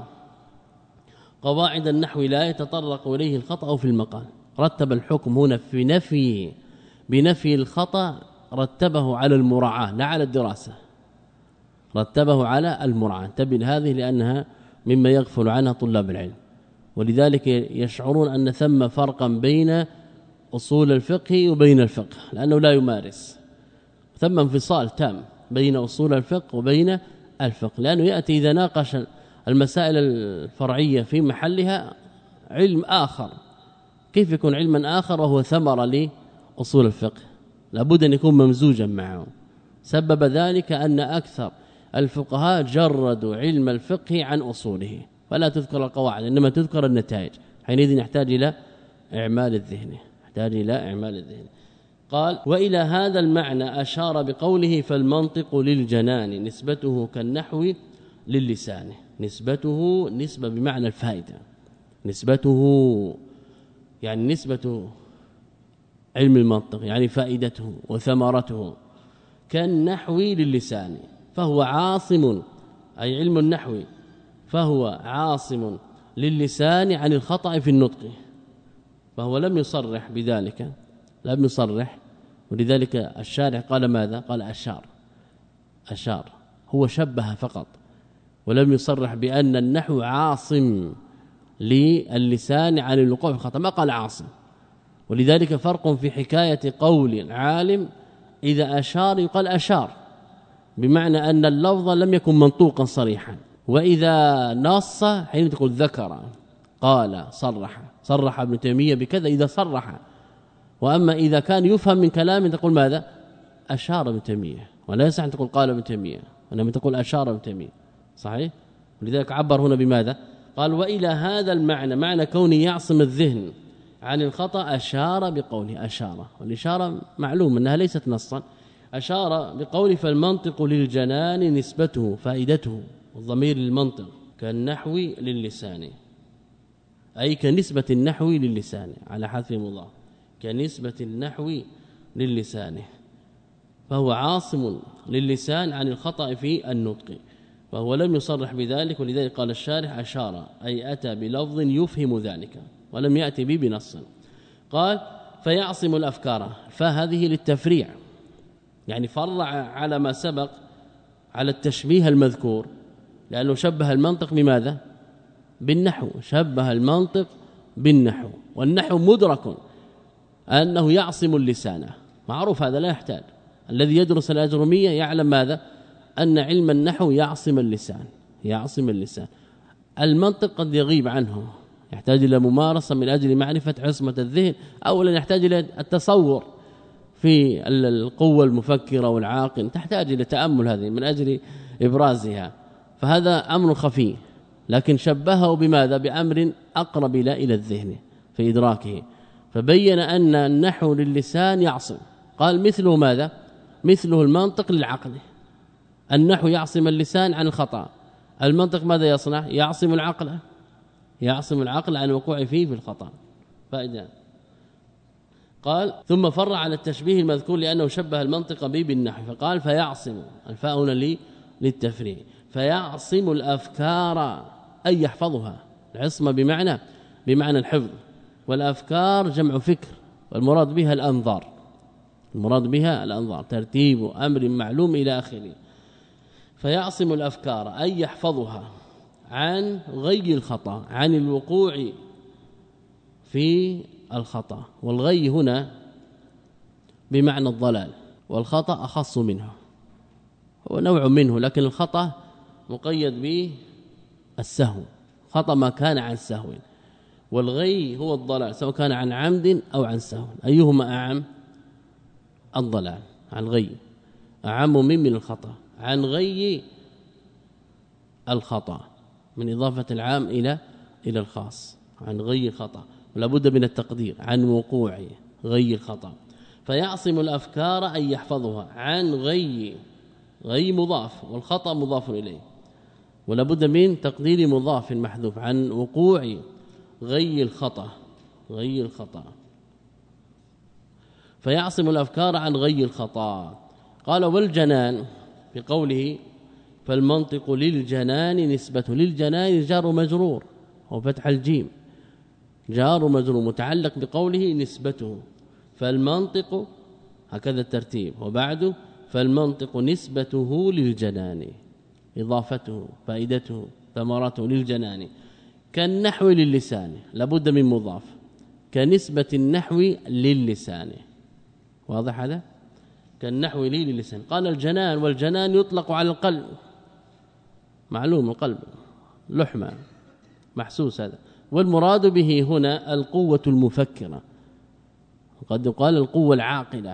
قواعد النحو لا يتطرق إليه الخطأ في المقال. رتب الحكم هنا في بنفي الخطأ، رتبه على المراعاة لا على الدراسة، رتبه على المراعاة. انتبه هذه لأنها مما يغفل عنها طلاب العلم، ولذلك يشعرون أن ثم فرقا بين أصول الفقه وبين الفقه لأنه لا يمارس، ثم انفصال تام بين أصول الفقه وبين الفقه، لأنه يأتي إذا ناقش المسائل الفرعية في محلها علم آخر. كيف يكون علما آخر وهو ثمرة لأصول الفقه؟ لابد أن يكون ممزوجا معه. سبب ذلك أن أكثر الفقهاء جردوا علم الفقه عن أصوله، فلا تذكر القواعد إنما تذكر النتائج. حينئذ نحتاج إلى إعمال الذهن، قال وإلى هذا المعنى أشار بقوله فالمنطق للجنان نسبته كالنحو للسان. نسبته نسبة بمعنى الفائدة، نسبته يعني نسبة علم المنطق يعني فائدته وثمرته كالنحو للسان، فهو عاصم، أي علم النحو فهو عاصم للسان عن الخطأ في النطق. فهو لم يصرح بذلك، لم يصرح، ولذلك الشارع قال ماذا؟ قال أشار، هو شبه فقط ولم يصرح بأن النحو عاصم للسان عن الوقوع في الخطأ، ما قال عاصم. ولذلك فرق في حكاية قول العالم، إذا أشار يقال أشار بمعنى أن اللفظ لم يكن منطوقا صريحا، وإذا نص حين تقول ذكر قال صرح ابن تيمية بكذا إذا صرح. وأما إذا كان يفهم من كلام تقول ماذا؟ أشار ابن تيمية، ولا يصح أن تقول قال ابن تيمية، وإنما تقول أشار ابن تيمية، صحيح؟ ولذلك عبر هنا بماذا؟ قال وإلى هذا المعنى، معنى كونه يعصم الذهن عن الخطأ، أشار بقوله أشار، والإشارة معلوم أنها ليست نصا. أشار بقوله فالمنطق للجنان نسبته فائدته، الضمير للمنطق كالنحو للسان، أي كنسبة النحو للسان على حذف مضاف، كنسبة النحو للسان، فهو عاصم للسان عن الخطأ في النطق، فهو لم يصرح بذلك. ولذلك قال الشارح أشار، أي أتى بلفظ يفهم ذلك ولم يأتي به بنص. قال فيعصم الأفكار، فهذه للتفريع، يعني فرع على ما سبق على التشبيه المذكور، لأنه شبه المنطق بماذا؟ بالنحو، شبه المنطق بالنحو، والنحو مدرك أنه يعصم اللسان، معروف هذا لا يحتاج. الذي يدرس الأجرمية يعلم ماذا؟ أن علم النحو يعصم اللسان، يعصم اللسان. المنطق قد يغيب عنه، يحتاج إلى ممارسة من أجل معرفة عصمة الذهن. أولا يحتاج إلى التصور في القوة المفكرة والعاقل، تحتاج إلى تأمل هذه من أجل إبرازها، فهذا أمر خفي لكن شبهه بماذا؟ بأمر أقرب إلى الذهن في إدراكه، فبين أن النحو للسان يعصم. قال مثله ماذا؟ مثله المنطق للعقل. النحو يعصم اللسان عن الخطأ، المنطق ماذا يصنع؟ يعصم العقل عن الوقوع فيه في الخطأ. فإذا قال ثم فرع على التشبيه المذكور لأنه شبه المنطق به بالنحو، فقال فيعصم، الفاء هنا للتفريع، فيعصم الأفكار أي يحفظها. العصمة بمعنى الحفظ، والأفكار جمع فكر، والمراد بها الأنظار، ترتيب أمر معلوم إلى آخره. فيعصم الأفكار أي يحفظها عن غي الخطأ، عن الوقوع في الخطأ. والغي هنا بمعنى الضلال، والخطأ أخص منه، هو نوع منه، لكن الخطأ مقيد به السهو، خطأ ما كان عن سهو، والغي هو الضلال سواء كان عن عمد أو عن سهو. أيهما أعم؟ الضلال عن غي أعم من الخطأ، عن غي الخطأ من إضافة العام إلى الخاص، عن غي الخطأ، ولا بد من التقدير عن وقوع غي الخطأ. فيعصم الأفكار أن يحفظها عن غي مضاف، والخطأ مضاف إليه، ولا بد من تقدير مضاف محذوف، عن وقوع غي الخطأ. فيعصم الأفكار عن غي الخطأ. قال والجنان بقوله فالمنطق للجنان نسبته، للجنان جار مجرور وفتح الجيم، جار مجرور متعلق بقوله نسبته، فالمنطق هكذا الترتيب، وبعده فالمنطق نسبته للجنان، إضافته فائدته ثمرته للجنان، كالنحو للسان لابد من مضاف، كنسبة النحو للسان. واضح هذا؟ كالنحو للسان. قال الجنان، والجنان يطلق على القلب، معلوم القلب لحمة محسوس هذا، والمراد به هنا القوة المفكرة، وقد قال القوة العاقلة،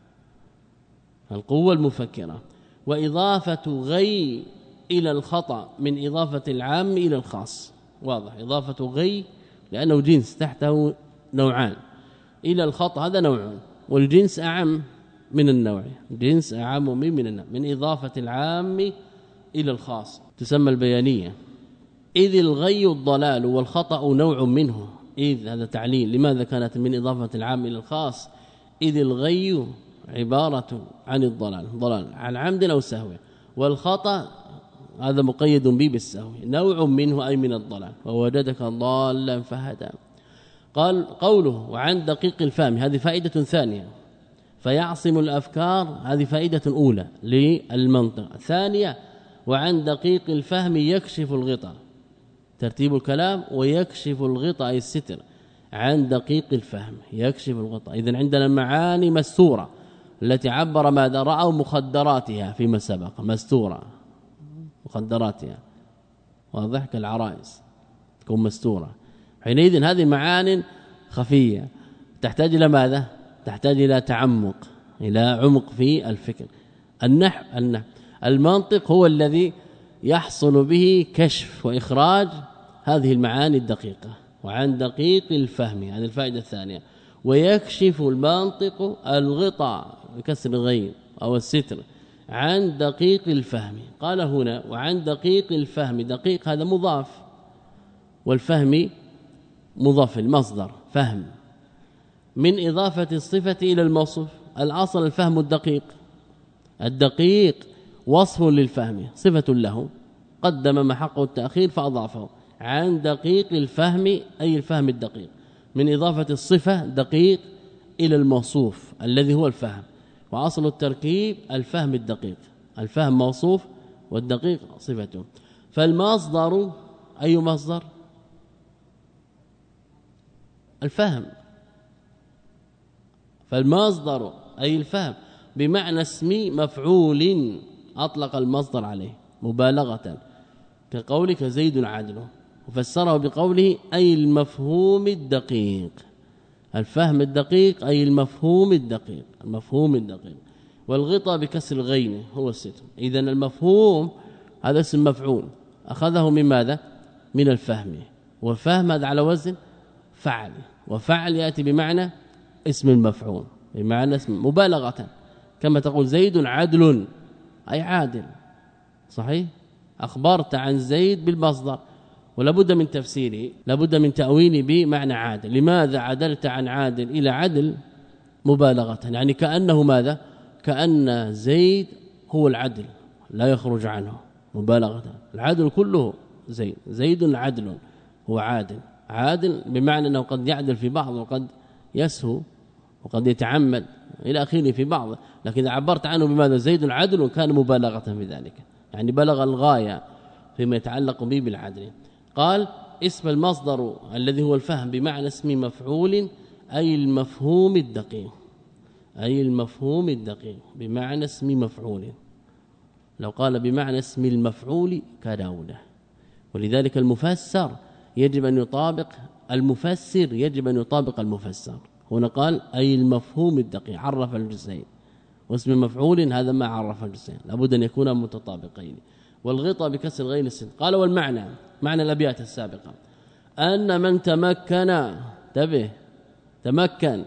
القوة المفكرة. وإضافة غي إلى الخطأ من إضافة العام إلى الخاص، واضح، إضافة غي لأنه جنس تحته نوعان، إلى الخطأ هذا نوع، والجنس أعم من النوع، جنس أعم من النوع، من إضافة العام إلى الخاص تسمى البيانية. إذ الغي الضلال والخطأ نوع منه، إذ هذا تعليل، لماذا كانت من إضافة العام إلى الخاص؟ إذ الغي عبارة عن الضلال، ضلال عن عمد أو سهو، والخطأ هذا مقيد به بالسهو، نوع منه أي من الضلال، ووجدك ضالا فهدى. قال قوله وعن دقيق الفهم، هذه فائدة ثانية، فيعصم الأفكار هذه فائدة أولى للمنطق. ثانية وعن دقيق الفهم يكشف الغطاء، ترتيب الكلام، ويكشف الغطاء أي الستر، عن دقيق الفهم يكشف الغطاء. إذن عندنا معاني مستورة التي عبر ماذا؟ رأوا مخدراتها فيما سبق، مستورة مخدراتها، واضح، كالعرائس تكون مستورة. حينئذ هذه معان خفية تحتاج إلى ماذا؟ تحتاج إلى تعمق، إلى عمق في الفكر. النحو المنطق هو الذي يحصل به كشف وإخراج هذه المعاني الدقيقة، وعن دقيق الفهم هذه الفائدة الثانية. ويكشف المنطق الغطاء بكسر الغين أو الستر عن دقيق الفهم. قال هنا وعن دقيق الفهم، دقيق هذا مضاف، والفهم مضاف، المصدر فهم، من إضافة الصفة إلى الموصوف. الأصل الفهم الدقيق وصف للفهم، صفة له، قدم ما حقه التأخير فأضافه. عن دقيق الفهم أي الفهم الدقيق، من إضافة الصفة دقيق إلى الموصوف الذي هو الفهم، وأصل التركيب الفهم الدقيق، الفهم موصوف والدقيق صفته. فالمصدر أي مصدر؟ الفهم، فالمصدر أي الفهم بمعنى اسم مفعول أطلق المصدر عليه مبالغة، كقولك زيد عادل، وفسره بقوله أي المفهوم الدقيق، الفهم الدقيق أي المفهوم الدقيق، المفهوم الدقيق. والغطاء بكسر الغين هو الستر. إذن المفهوم هذا اسم مفعول أخذه من ماذا؟ من الفهم، والفهم هذا على وزن فعل، وفعل يأتي بمعنى اسم المفعول، بمعنى اسم مبالغة، كما تقول زيد عدل أي عادل، صحيح؟ أخبرت عن زيد بالمصدر، ولا بد من تفسيره، لا بد من تأويله بمعنى عادل. لماذا عدلت عن عادل إلى عدل؟ مبالغة، يعني كأنه ماذا؟ كأن زيد هو العدل لا يخرج عنه، مبالغة. العدل كله زيد عدل، هو عادل، عادل بمعنى أنه قد يعدل في بعض وقد يسهو وقد يتعمد إلى آخره في بعض، لكن إذا عبرت عنه بماذا؟ زيد عدل، كان مبالغة في ذلك، يعني بلغ الغاية فيما يتعلق به بالعدل. قال اسم المصدر الذي هو الفهم بمعنى اسم مفعول أي المفهوم الدقيق، أي المفهوم الدقيق بمعنى اسم مفعول. لو قال بمعنى اسم المفعول كان أولى، ولذلك المفسر يجب أن يطابق المفسر، يجب أن يطابق المفسر. هنا قال أي المفهوم الدقيق، عرف الجزئين، واسم مفعول هذا ما عرف الجزئين، لابد أن يكونا متطابقين. والغطاء بكسر غين السين. قال والمعنى، معنى الأبيات السابقة أن من تمكن، انتبه، تمكن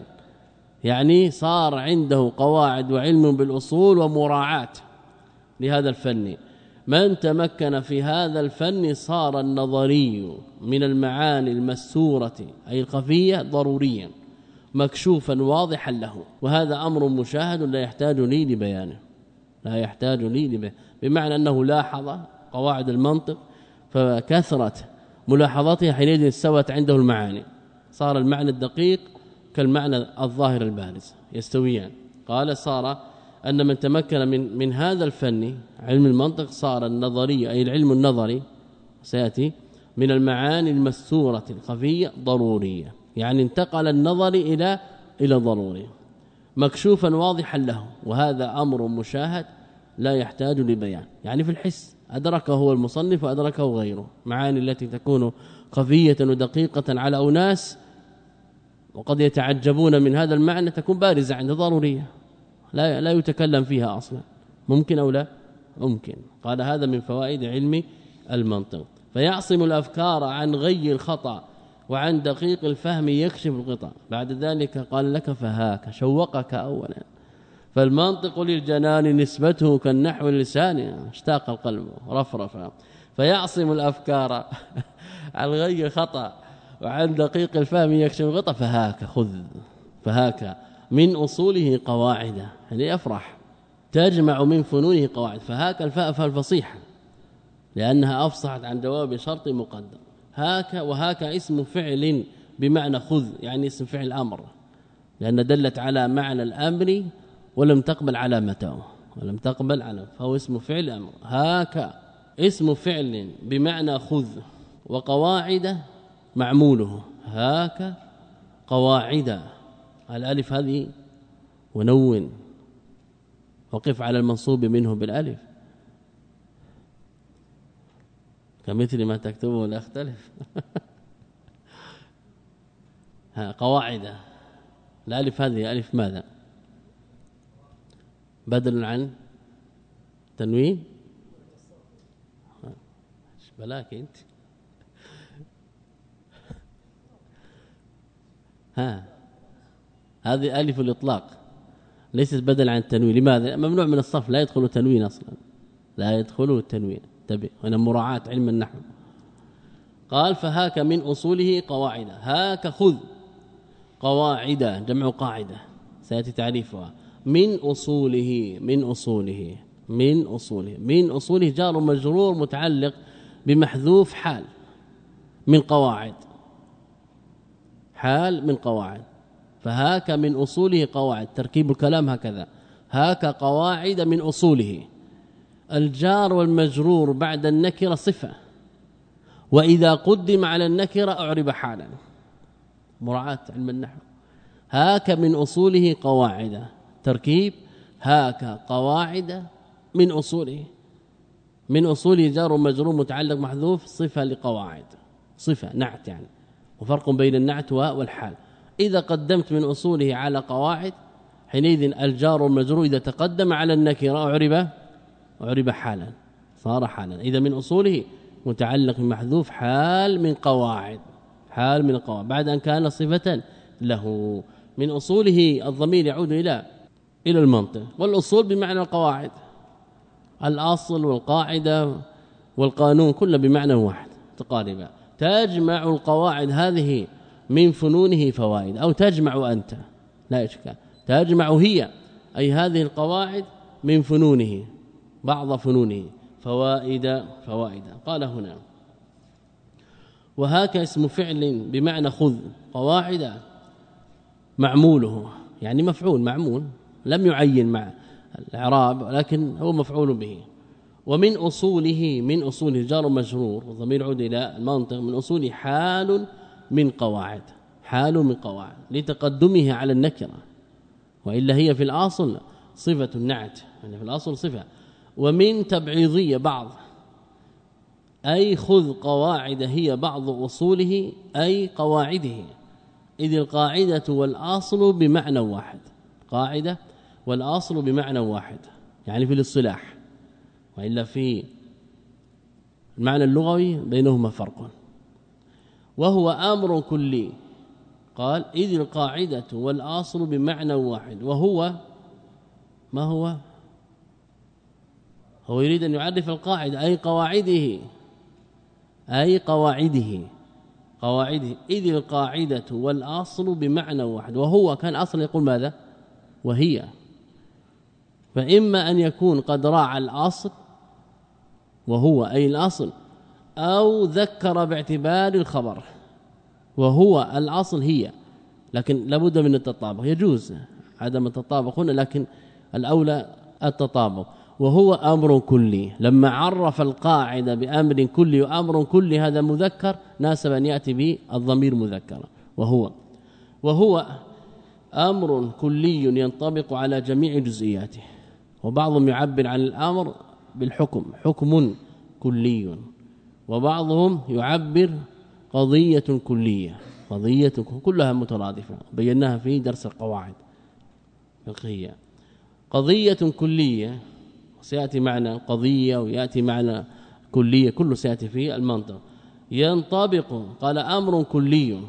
يعني صار عنده قواعد وعلم بالأصول ومراعاة لهذا الفن، من تمكن في هذا الفن صار النظري من المعاني المسورة أي الخفية ضروريا مكشوفا واضحا له، وهذا أمر مشاهد لا يحتاج لي لبيانه، لا يحتاج لي لبيانه، بمعنى أنه لاحظ قواعد المنطق فكثرة ملاحظاتها حينئذ استوت عنده المعاني، صار المعنى الدقيق كالمعنى الظاهر البارز يستويان. قال صار أن من تمكن من هذا الفن علم المنطق صار النظري أي العلم النظري سيأتي من المعاني المسورة الخفية ضرورية، يعني انتقل النظر إلى ضروري مكشوفا واضحا له، وهذا أمر مشاهد لا يحتاج لبيان، يعني في الحس أدركه هو المصنف وأدركه غيره، معاني التي تكون خفية ودقيقة على أناس وقد يتعجبون من هذا المعنى تكون بارزة عند ضرورية لا يتكلم فيها أصلا، ممكن أو لا ممكن. قال هذا من فوائد علم المنطق. فيعصم الأفكار عن غي الخطأ وعن دقيق الفهم يكشف القطع. بعد ذلك قال لك فهاك، شوقك أولا، فالمنطق للجنان نسبته كالنحو اللسان، اشتاق القلب رفرفا. فيعصم الأفكار عن غي الخطأ وعن دقيق الفهم يكشف القطع. فهاك، خذ فهاك من أصوله قواعد، يعني أفرح تجمع من فنونه قواعد. فهاك الفاء فالفصيحة لأنها أفصحت عن جواب شرط مقدر. هاك، وهاك اسم فعل بمعنى خذ، يعني اسم فعل أمر، لأن دلت على معنى الأمر ولم تقبل علامته، ولم تقبل علامته، فهو اسم فعل أمر. هاك اسم فعل بمعنى خذ، وقواعد معموله، هاك قواعد، الألف هذه ونون، وقف على المنصوب منه بالألف كمثل ما تكتبه لا اختلف. قواعد، الألف هذه ألف ماذا؟ بدل عن تنوين؟ بلاك انت. هذه ألف الإطلاق ليست بدل عن التنوين. لماذا؟ ممنوع من الصرف، لا يدخل تنوين أصلا، لا يدخل التنوين، انتبه، هنا مراعاة علم النحو. قال فهاك من أصوله قواعد، هاك خذ قواعد جمع قاعدة سيأتي تعريفها. من أصوله، من أصوله، من أصوله، من أصوله جار مجرور متعلق بمحذوف حال من قواعد، حال من قواعد. فهاك من أصوله قواعد، تركيب الكلام هكذا، هاك قواعد من أصوله. الجار والمجرور بعد النكرة صفة، وإذا قدم على النكرة أعرب حالا، مراعاة علم النحو. هاك من أصوله قواعد، تركيب هاك قواعد من أصوله، من أصوله جار ومجرور متعلق محذوف صفة لقواعد، صفة نعت يعني، وفرق بين النعت والحال. إذا قدمت من أصوله على قواعد حينئذ الجار والمجرور إذا تقدم على النكرة أعرب حالا، صار حالا. إذا من أصوله متعلق بمحذوف حال من قواعد، حال من القواعد بعد أن كان صفة له. من أصوله الضمير يعود إلى المنطق، والأصول بمعنى القواعد، الأصل والقاعدة والقانون كله بمعنى واحد تقاربا. تجمع القواعد هذه من فنونه فوائد، أو تجمع أنت لا إشكال، تجمع هي أي هذه القواعد من فنونه بعض فنونه فوائد. قال هنا وهاك اسم فعل بمعنى خذ قواعد معموله، يعني مفعول معمول لم يعين مع الإعراب ولكن هو مفعول به. ومن أصوله، من أصوله جار مجرور والضمير يعود إلى المنطق، من أصوله حال من قواعد، حال من قواعد لتقدمه على النكرة، وإلا هي في الأصل صفة النعت، يعني في الأصل صفة. ومن تبعيضية بعض، أي خذ قواعد هي بعض أصوله أي قواعده، إذ القاعدة والأصل بمعنى واحد، قاعدة والأصل بمعنى واحد يعني في الاصطلاح، وإلا في المعنى اللغوي بينهما فرق. وهو أمر كلي، قال إذ القاعدة والأصل بمعنى واحد. وهو ما هو؟ هو يريد أن يعرف القاعدة أي قواعده، أي قواعده إذ القاعدة والأصل بمعنى واحد. وهو كان أصلا يقول ماذا؟ وهي، فإما أن يكون قد راعى الأصل وهو أي الأصل، أو ذكر باعتبار الخبر وهو الأصل هي، لكن لابد من التطابق، يجوز عدم التطابق هنا لكن الأولى التطابق. وهو أمر كلي، لما عرف القاعدة بأمر كلي وأمر كلي هذا مذكر ناسب أن يأتي به الضمير مذكرا. وهو أمر كلي ينطبق على جميع جزئياته، وبعضهم يعبر عن الأمر بالحكم حكم كلي، وبعضهم يعبر قضية كلية، قضية كلها مترادفة بيناها في درس القواعد الفقهية. قضية كلية سيأتي معنى قضية ويأتي معنى كلية، كله سيأتي في المنطق. ينطبق، قال أمر كلي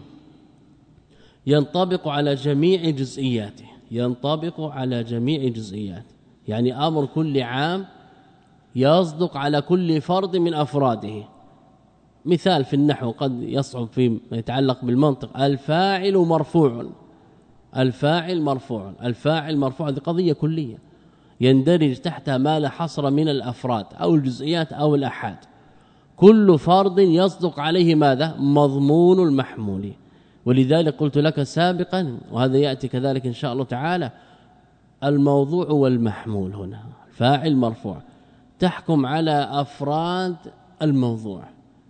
ينطبق على جميع جزئياته، ينطبق على جميع جزئياته، يعني أمر كل عام يصدق على كل فرد من أفراده. مثال في النحو قد يصعب فيما يتعلق بالمنطق، الفاعل مرفوع، الفاعل مرفوع، الفاعل مرفوع هذه قضية كلية يندرج تحتها ما لا حصر من الأفراد أو الجزئيات أو الأحاد، كل فرد يصدق عليه ماذا؟ مضمون المحمول. ولذلك قلت لك سابقا وهذا يأتي كذلك إن شاء الله تعالى، الموضوع والمحمول هنا فاعل مرفوع تحكم على أفراد الموضوع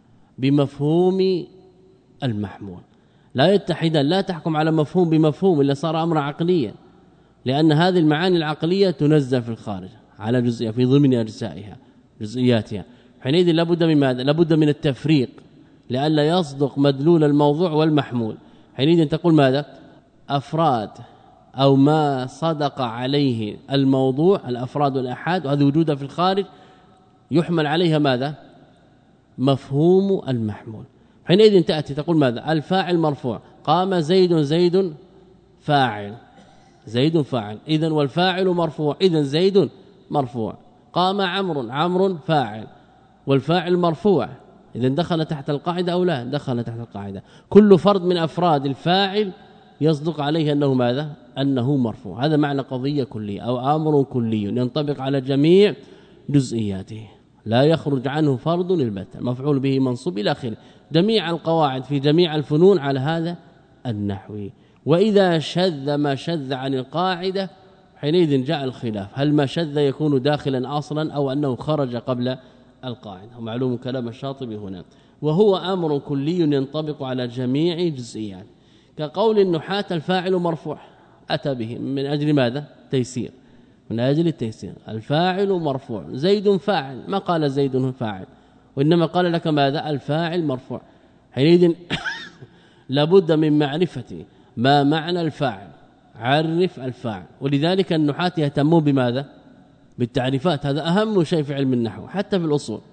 بمفهوم المحمول، لا يتحدان، لا تحكم على مفهوم بمفهوم إلا صار أمر عقليا، لأن هذه المعاني العقلية تنزل في الخارج على جزئية في ضمن أجزائها جزئياتها. حينئذ لابد من ماذا؟ لابد من التفريق لئلا يصدق مدلول الموضوع والمحمول. حينئذ تقول ماذا؟ أفراد أو ما صدق عليه الموضوع الأفراد والأحاد، وهذه وجودها في الخارج يحمل عليها ماذا؟ مفهوم المحمول. حينئذ تأتي تقول ماذا؟ الفاعل مرفوع، قام زيد، زيد فاعل، زيد فاعل، إذن والفاعل مرفوع، إذن زيد مرفوع. قام عمرو، عمرو فاعل والفاعل مرفوع، إذن دخل تحت القاعدة أو لا؟ دخل تحت القاعدة. كل فرد من أفراد الفاعل يصدق عليه أنه ماذا؟ أنه مرفوع. هذا معنى قضية كلية أو أمر كلي ينطبق على جميع جزئياته، لا يخرج عنه فرد البتة، مفعول به منصوب إلى آخره. جميع القواعد في جميع الفنون على هذا النحو. وإذا شذ ما شذ عن القاعدة حينئذ جاء الخلاف، هل ما شذ يكون داخلا أصلا أو أنه خرج قبل القاعدة؟ ومعلوم كلام الشاطبي هنا. وهو أمر كلي ينطبق على جميع جزئيات، كقول النحاة الفاعل مرفوع، أتى به من أجل ماذا؟ تيسير، من أجل التيسير. الفاعل مرفوع، زيد فاعل، ما قال زيد فاعل وإنما قال لك ماذا؟ الفاعل مرفوع. حينئذ لابد من معرفة ما معنى الفاعل، عرف الفاعل. ولذلك النحاة يهتمون بماذا؟ بالتعريفات، هذا أهم شيء في علم النحو حتى في الأصول،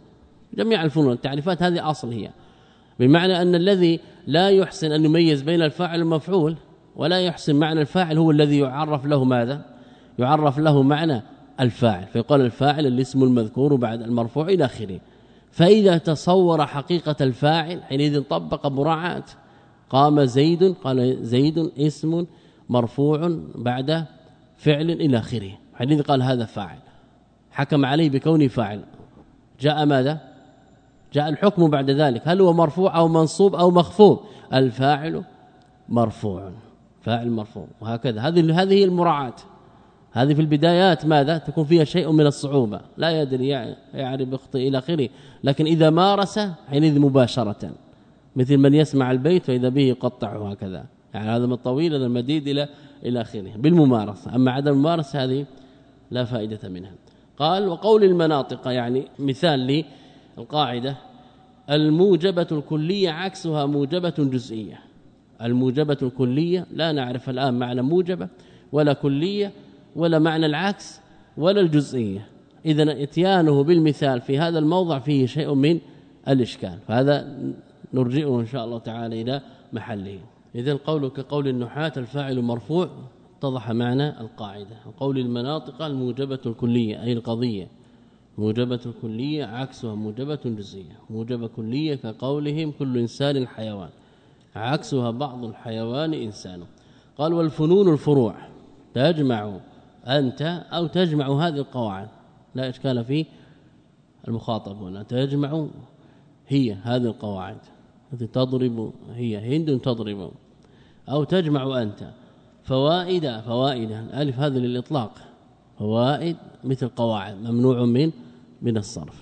جميع الفنون التعريفات هذه أصل هي، بمعنى أن الذي لا يحسن أن يميز بين الفاعل والمفعول ولا يحسن معنى الفاعل هو الذي يعرف له ماذا؟ يعرف له معنى الفاعل، فيقال الفاعل الاسم المذكور بعد المرفوع إلى آخره. فإذا تصور حقيقة الفاعل حينئذ طبق مراعاة، قام زيد، قال زيد اسم مرفوع بعد فعل إلى آخره، حينئذ قال هذا فاعل، حكم عليه بكونه فاعل. جاء ماذا؟ جاء الحكم بعد ذلك، هل هو مرفوع أو منصوب أو مخفوض؟ الفاعل مرفوع، فاعل مرفوع، وهكذا. هذه هي المراعاة. هذه في البدايات ماذا؟ تكون فيها شيء من الصعوبة، لا يدري يعرف يخطئ إلى آخره، لكن إذا مارس حينئذ مباشرة، مثل من يسمع البيت فإذا به يقطعه هكذا، يعني هذا من الطويل هذا المديد إلى آخره بالممارسة. أما عدم الممارسة هذه لا فائدة منها. قال وقول المناطق، يعني مثال للقاعدة الموجبة الكلية عكسها موجبة جزئية. الموجبة الكلية لا نعرف الآن معنى موجبة ولا كلية ولا معنى العكس ولا الجزئية، إذن اتيانه بالمثال في هذا الموضع فيه شيء من الإشكال، فهذا نرجئه إن شاء الله تعالى إلى محله. إذن قولك كقول النحاة الفاعل مرفوع اتضح معنى القاعدة. قول المناطق الموجبة الكلية أي القضية، موجبة الكلية عكسها موجبة جزئية. موجبة كلية كقولهم كل إنسان حيوان، عكسها بعض الحيوان إنسان. قال والفنون الفروع تجمع أنت أو تجمع هذه القواعد، لا إشكال في المخاطب هنا، تجمع هي هذه القواعد التي تضرب، هي هند تضرب، أو تجمع أنت فوائد الألف هذه للإطلاق، فوائد مثل قواعد ممنوع من الصرف.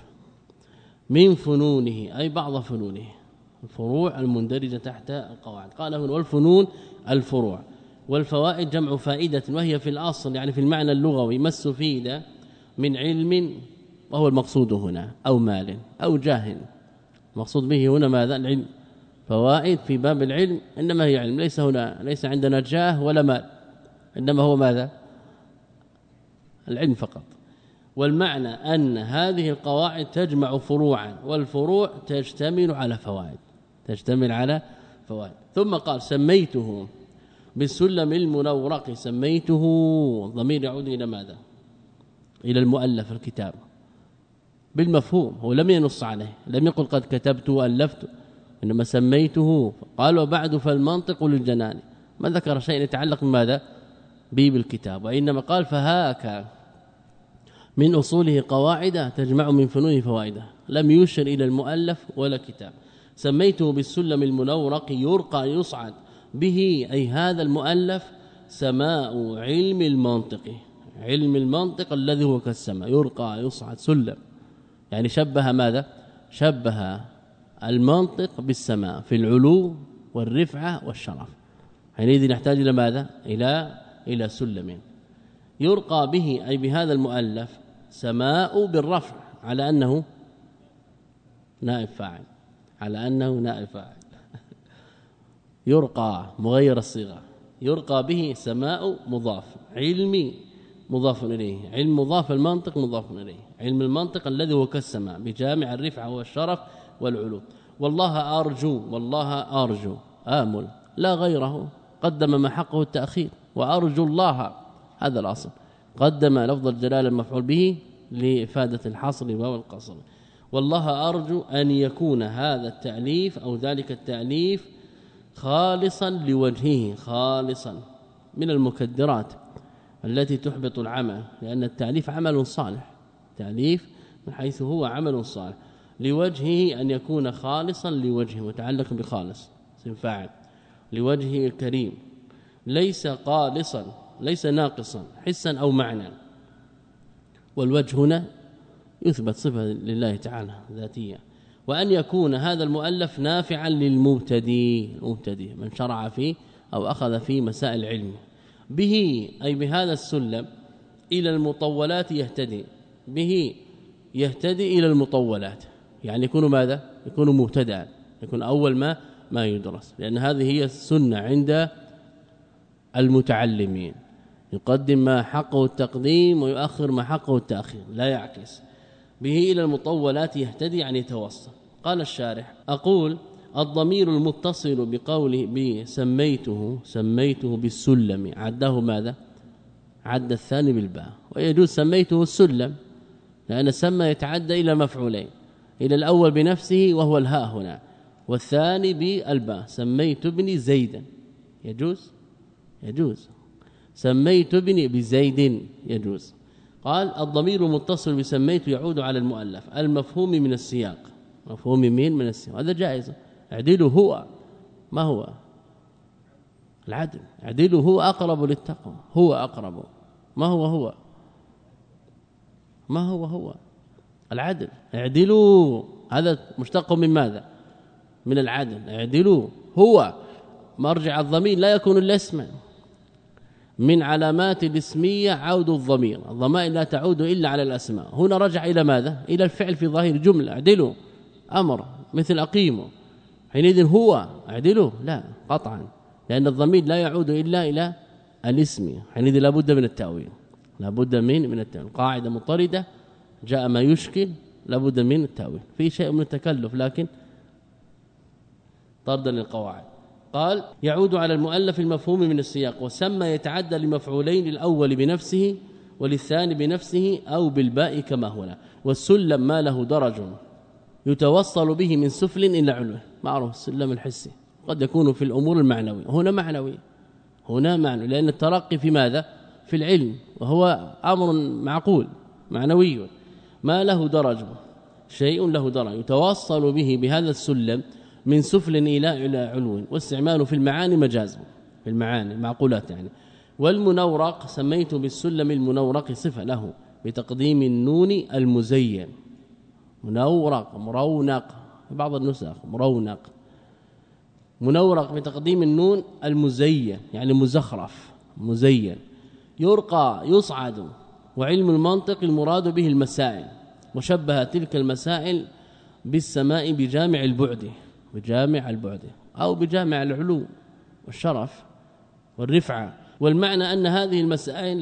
من فنونه أي بعض فنونه، الفروع المندرجة تحت القواعد. قال هنا والفنون الفروع، والفوائد جمع فائدة، وهي في الأصل يعني في المعنى اللغوي ما استفيد من علم، وهو المقصود هنا، أو مال أو جاه. المقصود به هنا ماذا؟ العلم. فوائد في باب العلم إنما هي علم، ليس عندنا جاه ولا مال، إنما هو ماذا؟ العلم فقط. والمعنى أن هذه القواعد تجمع فروعا، والفروع تشتمل على فوائد. ثم قال سميته بالسلم المنورق، سميته الضمير يعود إلى ماذا؟ إلى المؤلف الكتاب بالمفهوم، هو لم ينص عليه، لم يقل قد كتبت وألفت، إنما سميته. قال وبعد فالمنطق للجنان، ما ذكر شيء يتعلق بماذا؟ بالكتاب، وإنما قال فهاك من أصوله قواعد تجمع من فنونه فوائده، لم يشر إلى المؤلف ولا كتاب. سميته بالسلم المنورق يرقى يصعد به أي هذا المؤلف سماء علم المنطق، علم المنطق الذي هو كالسماء، يرقى يصعد سلم، يعني شبه ماذا؟ شبه المنطق بالسماء في العلو والرفعة والشرف، حينئذ نحتاج إلى ماذا؟ إلى سلم يرقى به أي بهذا المؤلف سماء بالرفع على أنه نائب فاعل، يرقى مغير الصيغة، يرقى به سماء مضاف، علمي مضاف إليه، علم مضاف، المنطق مضاف إليه، علم المنطق الذي هو كالسماء بجامع الرفعة والشرف والعلو. والله أرجو آمل لا غيره، قدم ما حقه التأخير، وأرجو الله هذا الأصل، قدم لفظ الجلالة المفعول به لإفادة الحصر والقصر. والله أرجو أن يكون هذا التأليف أو ذلك التأليف خالصا لوجهه، خالصا من المكدرات التي تحبط العمل، لأن التأليف عمل صالح، تأليف من حيث هو عمل صالح، لوجهه أن يكون خالصا لوجهه، متعلق بخالص اسم فاعل، لوجهه الكريم، ليس قالصا، ليس ناقصا حسا أو معنى. والوجه هنا يثبت صفة لله تعالى ذاتية. وأن يكون هذا المؤلف نافعا للمبتدي، المبتدي من شرع فيه أو أخذ فيه مسائل علم، به أي بهذا السلم إلى المطولات يهتدي، به يهتدي إلى المطولات، يعني يكون ماذا؟ يكون مبتدأ، يكون أول ما يدرس، لأن هذه هي السنة عند المتعلمين، يقدم ما حقه التقديم ويؤخر ما حقه التأخير، لا يعكس. به إلى المطولات يهتدي يعني يتوصل. قال الشارح أقول الضمير المتصل بقوله سميته بالسلم عده ماذا؟ عد الثاني بالباء، ويجوز سميته السلم لأن سمى يتعدى إلى مفعولين، إلى الأول بنفسه وهو الهاء هنا، والثاني بالباء. سميت ابني زيدا يجوز سميت ابني بزيد يجوز. قال الضمير المتصل بسميت يعود على المؤلف المفهوم من السياق. مفهوم من السياق هذا جائز. اعدلوا هو ما هو العدل، اعدلوا هو أقرب للتقوى، هو أقرب ما هو العدل. اعدلوا هذا مشتق من ماذا؟ من العدل. اعدلوا هو مرجع الضمير لا يكون الا اسما. من علامات الاسميه عود الضمير، الضمائر لا تعود الا على الاسماء. هنا رجع الى ماذا؟ الى الفعل في ظاهر جمله. اعدلوا امر مثل اقيموا، حينئذ هو اعدلوا لا قطعا، لان الضمير لا يعود الا الى الاسم، حينئذ لابد من التاويل، لابد من التاويل. قاعده مضطرده جاء ما يشكل لابد من التاويل، في شيء من التكلف لكن طردا للقواعد. قال يعود على المؤلف المفهوم من السياق، وسمى يتعدى لمفعولين، للأول بنفسه وللثاني بنفسه أو بالباء كما هنا. والسلم ما له درج يتوصل به من سفل إلى علو، معروف السلم الحسي، قد يكون في الأمور المعنوية، هنا معنوي لأن الترقي في ماذا؟ في العلم، وهو أمر معقول معنوي. ما له درج شيء له درج يتوصل به بهذا السلم من سفل إلى علو، واستعماله في المعاني مجاز، في المعاني معقولات يعني. والمنورق سميت بالسلم المنورق صفة له بتقديم النون المزين. مرونق في بعض النسخ منورق بتقديم النون المزين يعني مزخرف مزين. يرقى يصعد. وعلم المنطق المراد به المسائل، وشبه تلك المسائل بالسماء بجامع البعد أو بجامع العلو والشرف والرفعة. والمعنى أن هذه المسائل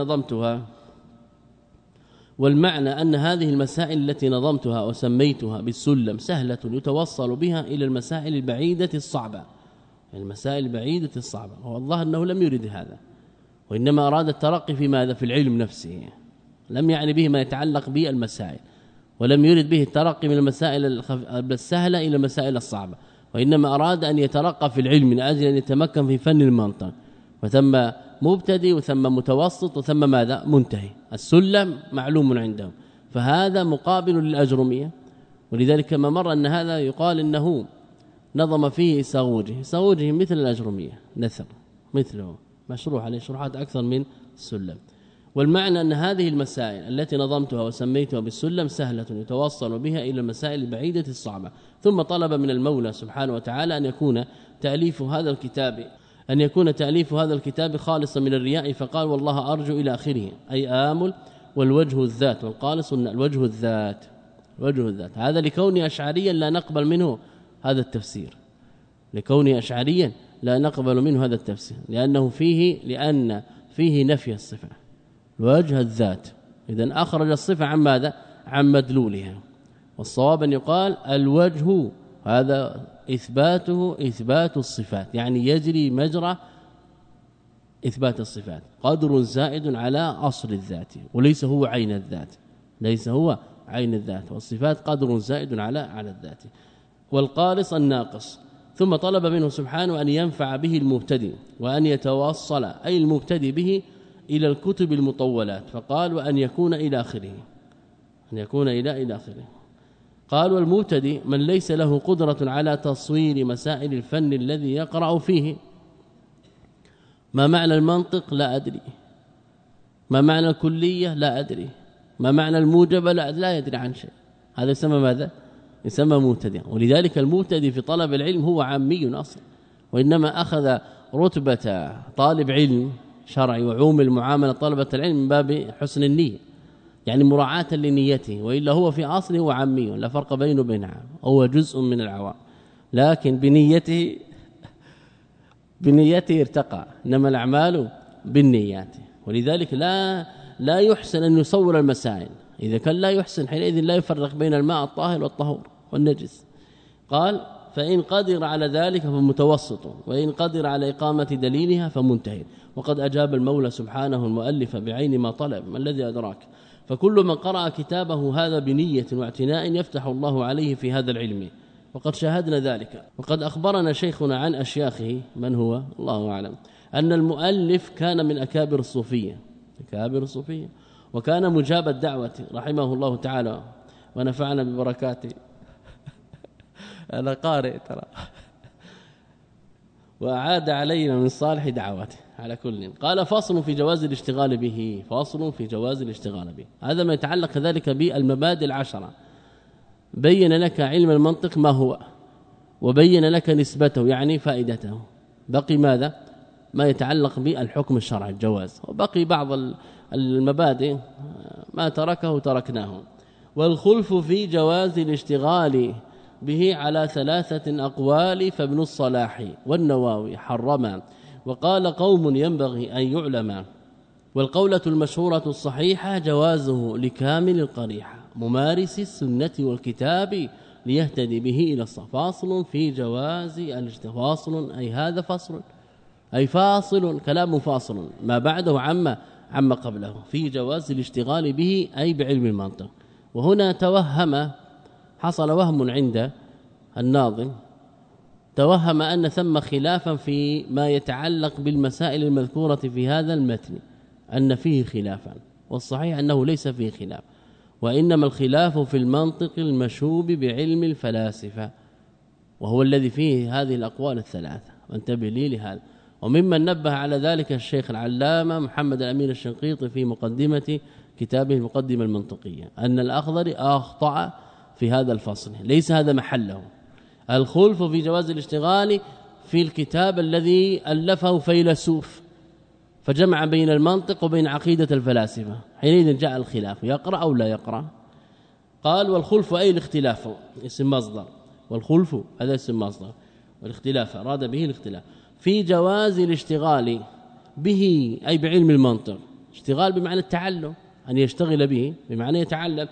التي نظمتها وسميتها بالسلم سهلة يتوصل بها إلى المسائل البعيدة الصعبة. والله أنه لم يرد هذا، وإنما أراد الترقي في ماذا؟ في العلم نفسه، لم يعني به ما يتعلق بالمسائل، ولم يرد به الترقي من المسائل السهلة إلى المسائل الصعبة، وإنما أراد أن يترقى في العلم من أجل أن يتمكن في فن المنطق. وثم مبتدئ وثم متوسط وثم ماذا؟ منتهي. السلم معلوم عندهم، فهذا مقابل للأجرمية. ولذلك كما مر أن هذا يقال إنه نظم فيه صاغوجه مثل الأجرمية، نثر مثله مشروح عليه شروحات أكثر من السلم. والمعنى أن هذه المسائل التي نظمتها وسميتها بالسلم سهلة يتوصل بها إلى المسائل البعيدة الصعبة. ثم طلب من المولى سبحانه وتعالى أن يكون تأليف هذا الكتاب خالصا من الرياء، فقال والله أرجو إلى آخره، أي آمل. والوجه الذات والقالص الوجه الذات هذا لكوني أشعريا لا نقبل منه هذا التفسير، لأن فيه نفي الصفة. وجه الذات إذن أخرج الصفة عن ماذا؟ عن مدلولها. والصواب أن يقال الوجه هذا إثبات الصفات، يعني يجري مجرى إثبات الصفات، قدر زائد على أصل الذات، وليس هو عين الذات، والصفات قدر زائد على الذات. والقالص الناقص. ثم طلب منه سبحانه أن ينفع به المبتدئ، وأن يتوصل أي المبتدئ به إلى الكتب المطولات، فقال وأن يكون إلى آخره، قال والمبتدئ من ليس له قدرة على تصوير مسائل الفن الذي يقرأ فيه. ما معنى المنطق؟ لا أدري. ما معنى الكلية؟ لا أدري. ما معنى الموجب؟ لا يدري عن شيء. هذا يسمى ماذا؟ يسمى مبتدئ. ولذلك المبتدئ في طلب العلم هو عامي أصلا، وإنما أخذ رتبة طالب علم شرعي وعوم المعاملة طلبة العلم من باب حسن النية، يعني مراعاة لنيته، وإلا هو في أصله هو عامي لا فرق بينه وبين عام، هو جزء من العوام، لكن بنيته ارتقى، إنما الأعمال بالنيات. ولذلك لا يحسن أن يصور المسائل، إذا كان لا يحسن حينئذ لا يفرق بين الماء الطاهر والطهور والنجس. قال فإن قدر على ذلك فمتوسط، وإن قدر على إقامة دليلها فمنتهي. وقد أجاب المولى سبحانه المؤلف بعين ما طلب، ما الذي أدراك؟ فكل من قرأ كتابه هذا بنية واعتناء يفتح الله عليه في هذا العلم، وقد شاهدنا ذلك. وقد أخبرنا شيخنا عن أشياخه من هو الله أعلم أن المؤلف كان من أكابر الصوفية، وكان مجاب الدعوة رحمه الله تعالى ونفعنا ببركاته. أنا قارئ ترى. وأعاد علينا من صالح دعواته. على كل قال فصل في جواز الاشتغال به، فصل في جواز الاشتغال به. هذا ما يتعلق كذلك بالمبادئ العشرة. بين لك علم المنطق ما هو، وبين لك نسبته يعني فائدته. بقي ماذا؟ ما يتعلق بالحكم الشرعي الجواز، وبقي بعض المبادئ ما تركناه. والخلف في جواز الاشتغال به على 3 أقوال، فابن الصلاح والنواوي حرما، وقال قوم ينبغي أن يعلم. والقولة المشهورة الصحيحة جوازه لكامل القريحة ممارس السنة والكتاب ليهتدي به إلى الصف. فاصل في جواز الاشتغال، فاصل أي هذا فصل أي فاصل، كلام فاصل ما بعده عما قبله، في جواز الاشتغال به أي بعلم المنطق. وهنا حصل وهم عند الناظم، توهم أن ثم خلافا في ما يتعلق بالمسائل المذكورة في هذا المتن، أن فيه خلافا، والصحيح أنه ليس فيه خلاف، وإنما الخلاف في المنطق المشوب بعلم الفلاسفة، وهو الذي فيه هذه الأقوال الثلاثة. وانتبه لي لهذا. وممن نبه على ذلك الشيخ العلامة محمد الأمين الشنقيطي في مقدمة كتابه المقدمة المنطقية، أن الأخضر أخطأ في هذا الفصل، ليس هذا محله. الخلف في جواز الاشتغال في الكتاب الذي ألفه فيلسوف، فجمع بين المنطق وبين عقيدة الفلاسفة، حينئذ جاء الخلاف يقرأ أو لا يقرأ. قال والخلف أي الاختلاف، اسم مصدر، والخلف هذا اسم مصدر، والاختلاف أراد به الاختلاف في جواز الاشتغال به أي بعلم المنطق. اشتغال بمعنى التعلم، أن يشتغل به بمعنى يتعلم.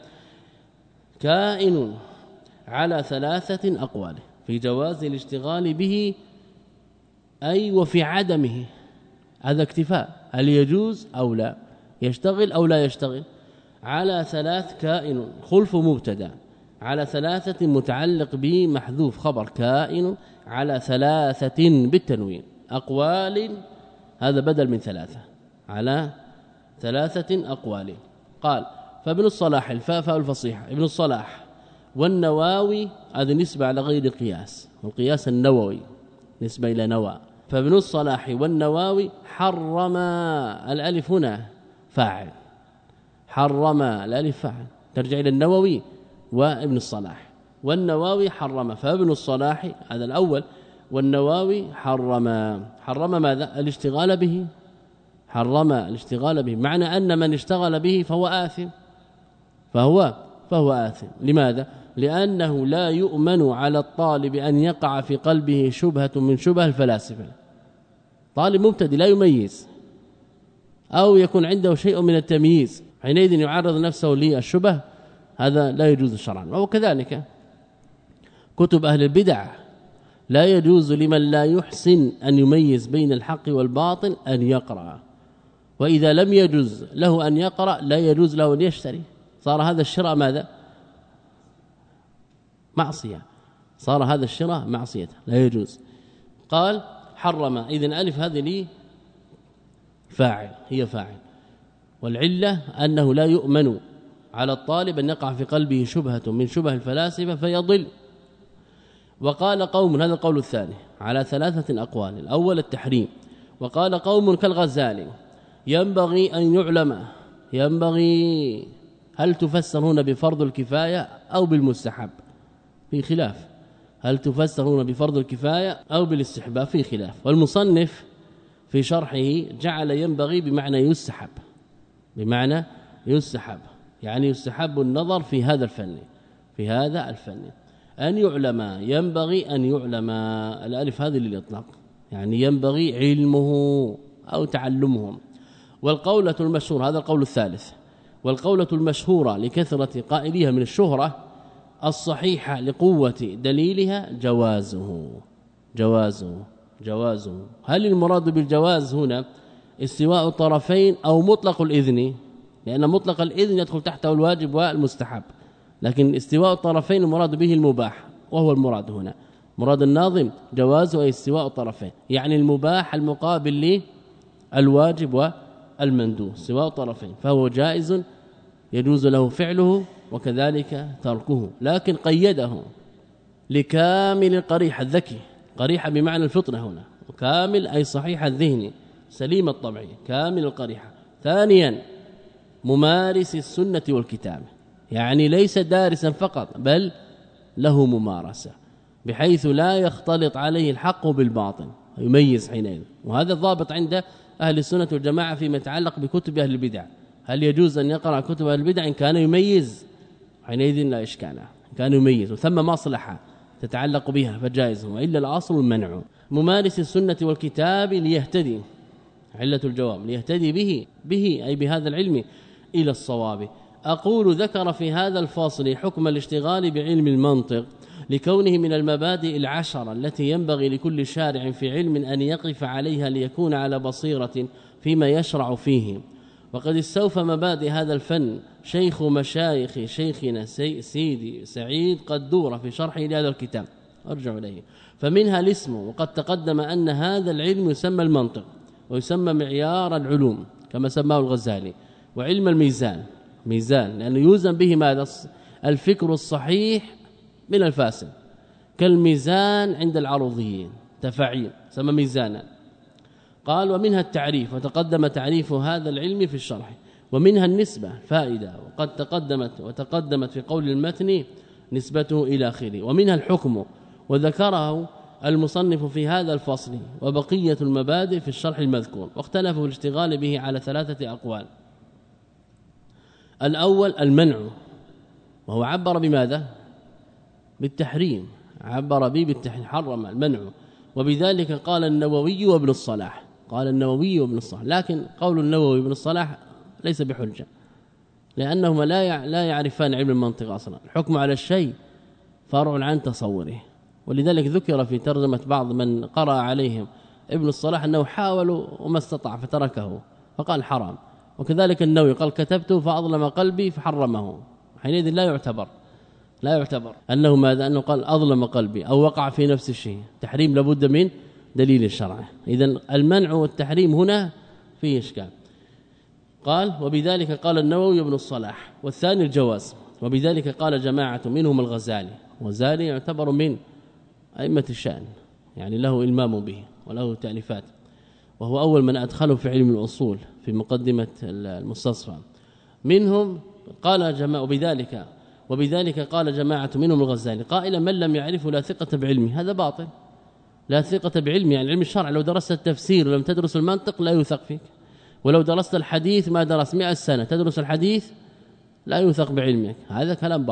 كائن على 3 أقوال في جواز الاشتغال به أي وفي عدمه، هذا اكتفاء، هل يجوز أو لا، يشتغل أو لا يشتغل. على 3 كائن، خلف مبتدا، على 3 متعلق به محذوف خبر، كائن على 3 بالتنوين، أقوال هذا بدل من 3، على 3 أقوال. قال فابن الصلاح الفاء الفصيحة ابن الصلاح والنواوي، هذه نسبة على غير قياس، والقياس النووي نسبة إلى نوى. فابن الصلاح والنواوي حرم، الألف هنا فاعل، حرم الألف فاعل ترجع إلى النووي وابن الصلاح، والنواوي حرم. فابن الصلاح هذا الأول، والنواوي حرم ماذا؟ الاشتغال به، حرم الاشتغال به، معنى أن من اشتغل به فهو آثم، فهو آثم. لماذا؟ لأنه لا يؤمن على الطالب أن يقع في قلبه شبهة من شبه الفلاسفة. طالب مبتدئ لا يميز، أو يكون عنده شيء من التمييز، حينئذ يعرض نفسه للشبه، هذا لا يجوز شرعا. وكذلك كتب أهل البدع لا يجوز لمن لا يحسن أن يميز بين الحق والباطل أن يقرأ، وإذا لم يجوز له أن يقرأ لا يجوز له أن يشتري. صار هذا الشراء ماذا؟ معصية، صار هذا الشراء معصية لا يجوز. قال حرم، إذن ألف هذه لي فاعل، هي فاعل، والعلة أنه لا يؤمن على الطالب أن يقع في قلبه شبهة من شبه الفلاسفة فيضل. وقال قوم، هذا القول الثاني على 3 أقوال، الأول التحريم. وقال قوم كالغزالي ينبغي أن يعلم، ينبغي هل تفسر هنا بفرض الكفاية أو بالمستحب؟ في خلاف، هل تفسر هنا بفرض الكفاية أو بالاستحباب؟ في خلاف. والمصنف في شرحه جعل ينبغي بمعنى يستحب، بمعنى يستحب، يعني يستحب النظر في هذا الفن، في هذا الفن أن يعلم، ينبغي أن يعلم، الألف هذه للإطلاق، يعني ينبغي علمه أو تعلمهم. والقولة المشهور، هذا القول الثالث، والقولة المشهورة لكثرة قائليها من الشهرة الصحيحة لقوة دليلها جوازه. هل المراد بالجواز هنا استواء الطرفين أو مطلق الإذن؟ لأن مطلق الإذن يدخل تحته الواجب والمستحب، لكن استواء الطرفين المراد به المباح، وهو المراد هنا. مراد الناظم جوازه أي استواء الطرفين، يعني المباح المقابل للواجب والمندوب، استواء الطرفين، فهو جائز يجوز له فعله وكذلك تركه، لكن قيده لكامل القريحة الذكي، قريحة بمعنى الفطنة هنا، وكامل أي صحيح الذهن سليم الطبع كامل القريحة. ثانيا ممارس السنة والكتاب، يعني ليس دارسا فقط بل له ممارسة بحيث لا يختلط عليه الحق بالباطل، يميز حينئذ. وهذا الضابط عند أهل السنة والجماعة فيما يتعلق بكتب أهل البدع. هل يجوز أن يقرأ كتب أهل البدع إن كان يميز؟ حينئذ لا إشكال، كان يميز وثم مصلحة تتعلق بها فجائز، وإلا الأصل المنع. ممارس السنة والكتاب ليهتدي، علة الجواب ليهتدي به أي بهذا العلم إلى الصواب. أقول ذكر في هذا الفاصل حكم الاشتغال بعلم المنطق لكونه من المبادئ العشرة التي ينبغي لكل شارع في علم أن يقف عليها ليكون على بصيرة فيما يشرع فيه. وقد استوفى مبادئ هذا الفن شيخ مشايخ شيخنا سيدي سعيد قدورة في شرحه لهذا الكتاب، أرجع إليه. فمنها الاسم، وقد تقدم أن هذا العلم يسمى المنطق ويسمى معيار العلوم كما سماه الغزالي، وعلم الميزان ميزان لأنه يوزن به ماذا؟ الفكر الصحيح من الفاسد، كالميزان عند العروضيين تفاعيل سمى ميزانا. قال ومنها التعريف، وتقدم تعريف هذا العلم في الشرح. ومنها النسبة فائدة، وقد تقدمت في قول المتن نسبته إلى آخره. ومنها الحكم، وذكره المصنف في هذا الفصل، وبقية المبادئ في الشرح المذكور، واختلفوا الاشتغال به على 3 أقوال. الأول المنع، وهو عبر بماذا؟ بالتحريم، عبر به بالتحريم، حرم المنع، وبذلك قال النووي وابن الصلاح، لكن قول النووي وابن الصلاح ليس بحجة، لأنهما لا يعرفان علم المنطق أصلا. الحكم على الشيء فرع عن تصوره، ولذلك ذكر في ترجمة بعض من قرأ عليهم ابن الصلاح أنه حاول وما استطاع فتركه فقال حرام، وكذلك النووي قال كتبته فأظلم قلبي فحرمه. حينئذ لا يعتبر أنه ماذا؟ أنه قال أظلم قلبي أو وقع في نفس الشيء. تحريم لابد من دليل الشرع. إذن المنع والتحريم هنا فيه إشكال. قال وبذلك قال النووي وابن الصلاح. والثاني الجواز، وبذلك قال جماعة منهم الغزالي، والغزالي يعتبر من أئمة الشأن، يعني له إلمام به وله تأليفات، وهو أول من أدخله في علم الأصول في مقدمة المستصفى. منهم قال جماعة وبذلك قال جماعة منهم الغزالي قائلا من لم يعرفه لا ثقة بعلمه. هذا باطل، لا ثقة بعلمه، يعني علم الشرع لو درست التفسير ولم تدرس المنطق لا يوثق فيك، ولو درست الحديث ما درست 100 سنة تدرس الحديث لا يوثق بعلمك. هذا كلام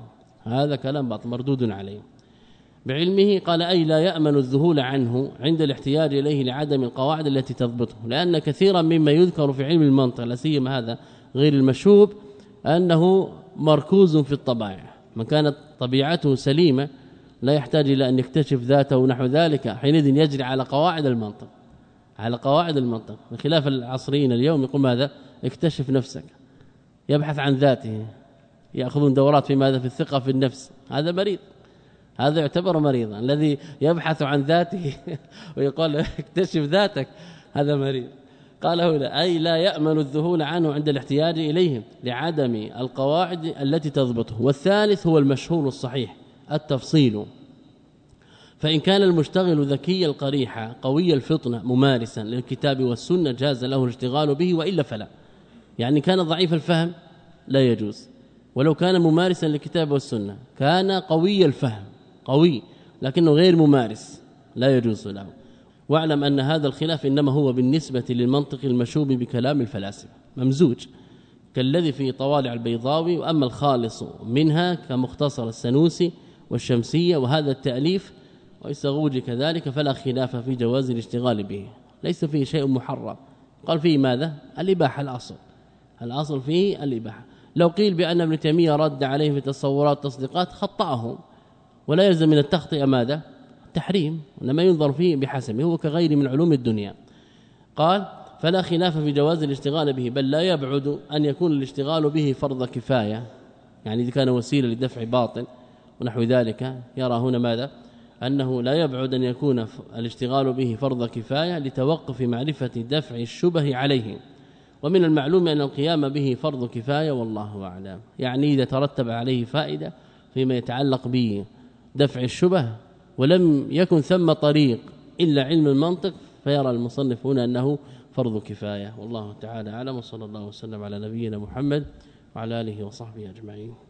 باطل مردود عليه. بعلمه قال أي لا يأمن الذهول عنه عند الاحتياج إليه لعدم القواعد التي تضبطه، لأن كثيرا مما يذكر في علم المنطق لا سيما هذا غير المشهوب أنه مركوز في الطبائع، من كانت طبيعته سليمة لا يحتاج إلى أن يكتشف ذاته ونحو ذلك، حينئذ يجري على قواعد المنطق، بخلاف العصريين اليوم يقول ماذا؟ اكتشف نفسك، يبحث عن ذاته، يأخذون دورات في ماذا؟ في الثقة في النفس. هذا مريض، هذا يعتبر مريضا، الذي يبحث عن ذاته ويقول اكتشف ذاتك هذا مريض. قال هنا أي لا يأمن الذهول عنه عند الاحتياج إليهم لعدم القواعد التي تضبطه. والثالث هو المشهور الصحيح التفصيل، فإن كان المشتغل ذكي القريحة قوي الفطنة ممارسا للكتاب والسنة جاز له الاشتغال به، وإلا فلا. يعني كان ضعيف الفهم لا يجوز، ولو كان ممارسا للكتاب والسنة كان قوي الفهم قوي لكنه غير ممارس لا يجوز له. واعلم أن هذا الخلاف إنما هو بالنسبة للمنطق المشوب بكلام الفلاسفة ممزوج كالذي في طوالع البيضاوي، وأما الخالص منها كمختصر السنوسي والشمسية وهذا التأليف ويسغوج كذلك فلا خلاف في جواز الاشتغال به، ليس فيه شيء محرم. قال فيه ماذا؟ الإباحة الأصل، الأصل فيه الإباحة. لو قيل بأن ابن تيمية رد عليه في تصورات تصديقات خطأهم، ولا يلزم من التخطئة ماذا؟ التحريم، وإنما ينظر فيه بحسبه، هو كغير من علوم الدنيا. قال فلا خلاف في جواز الاشتغال به، بل لا يبعد أن يكون الاشتغال به فرض كفاية، يعني إذا كان وسيلة لدفع باطل ونحو ذلك. يرى هنا ماذا؟ أنه لا يبعد أن يكون الاشتغال به فرض كفاية لتوقف معرفة دفع الشبه عليه، ومن المعلوم أن القيام به فرض كفاية والله أعلم. يعني إذا ترتب عليه فائدة فيما يتعلق بدفع الشبه ولم يكن ثم طريق إلا علم المنطق، فيرى المصنف هنا أنه فرض كفاية. والله تعالى أعلم، وصلى الله وسلم على نبينا محمد وعلى آله وصحبه أجمعين.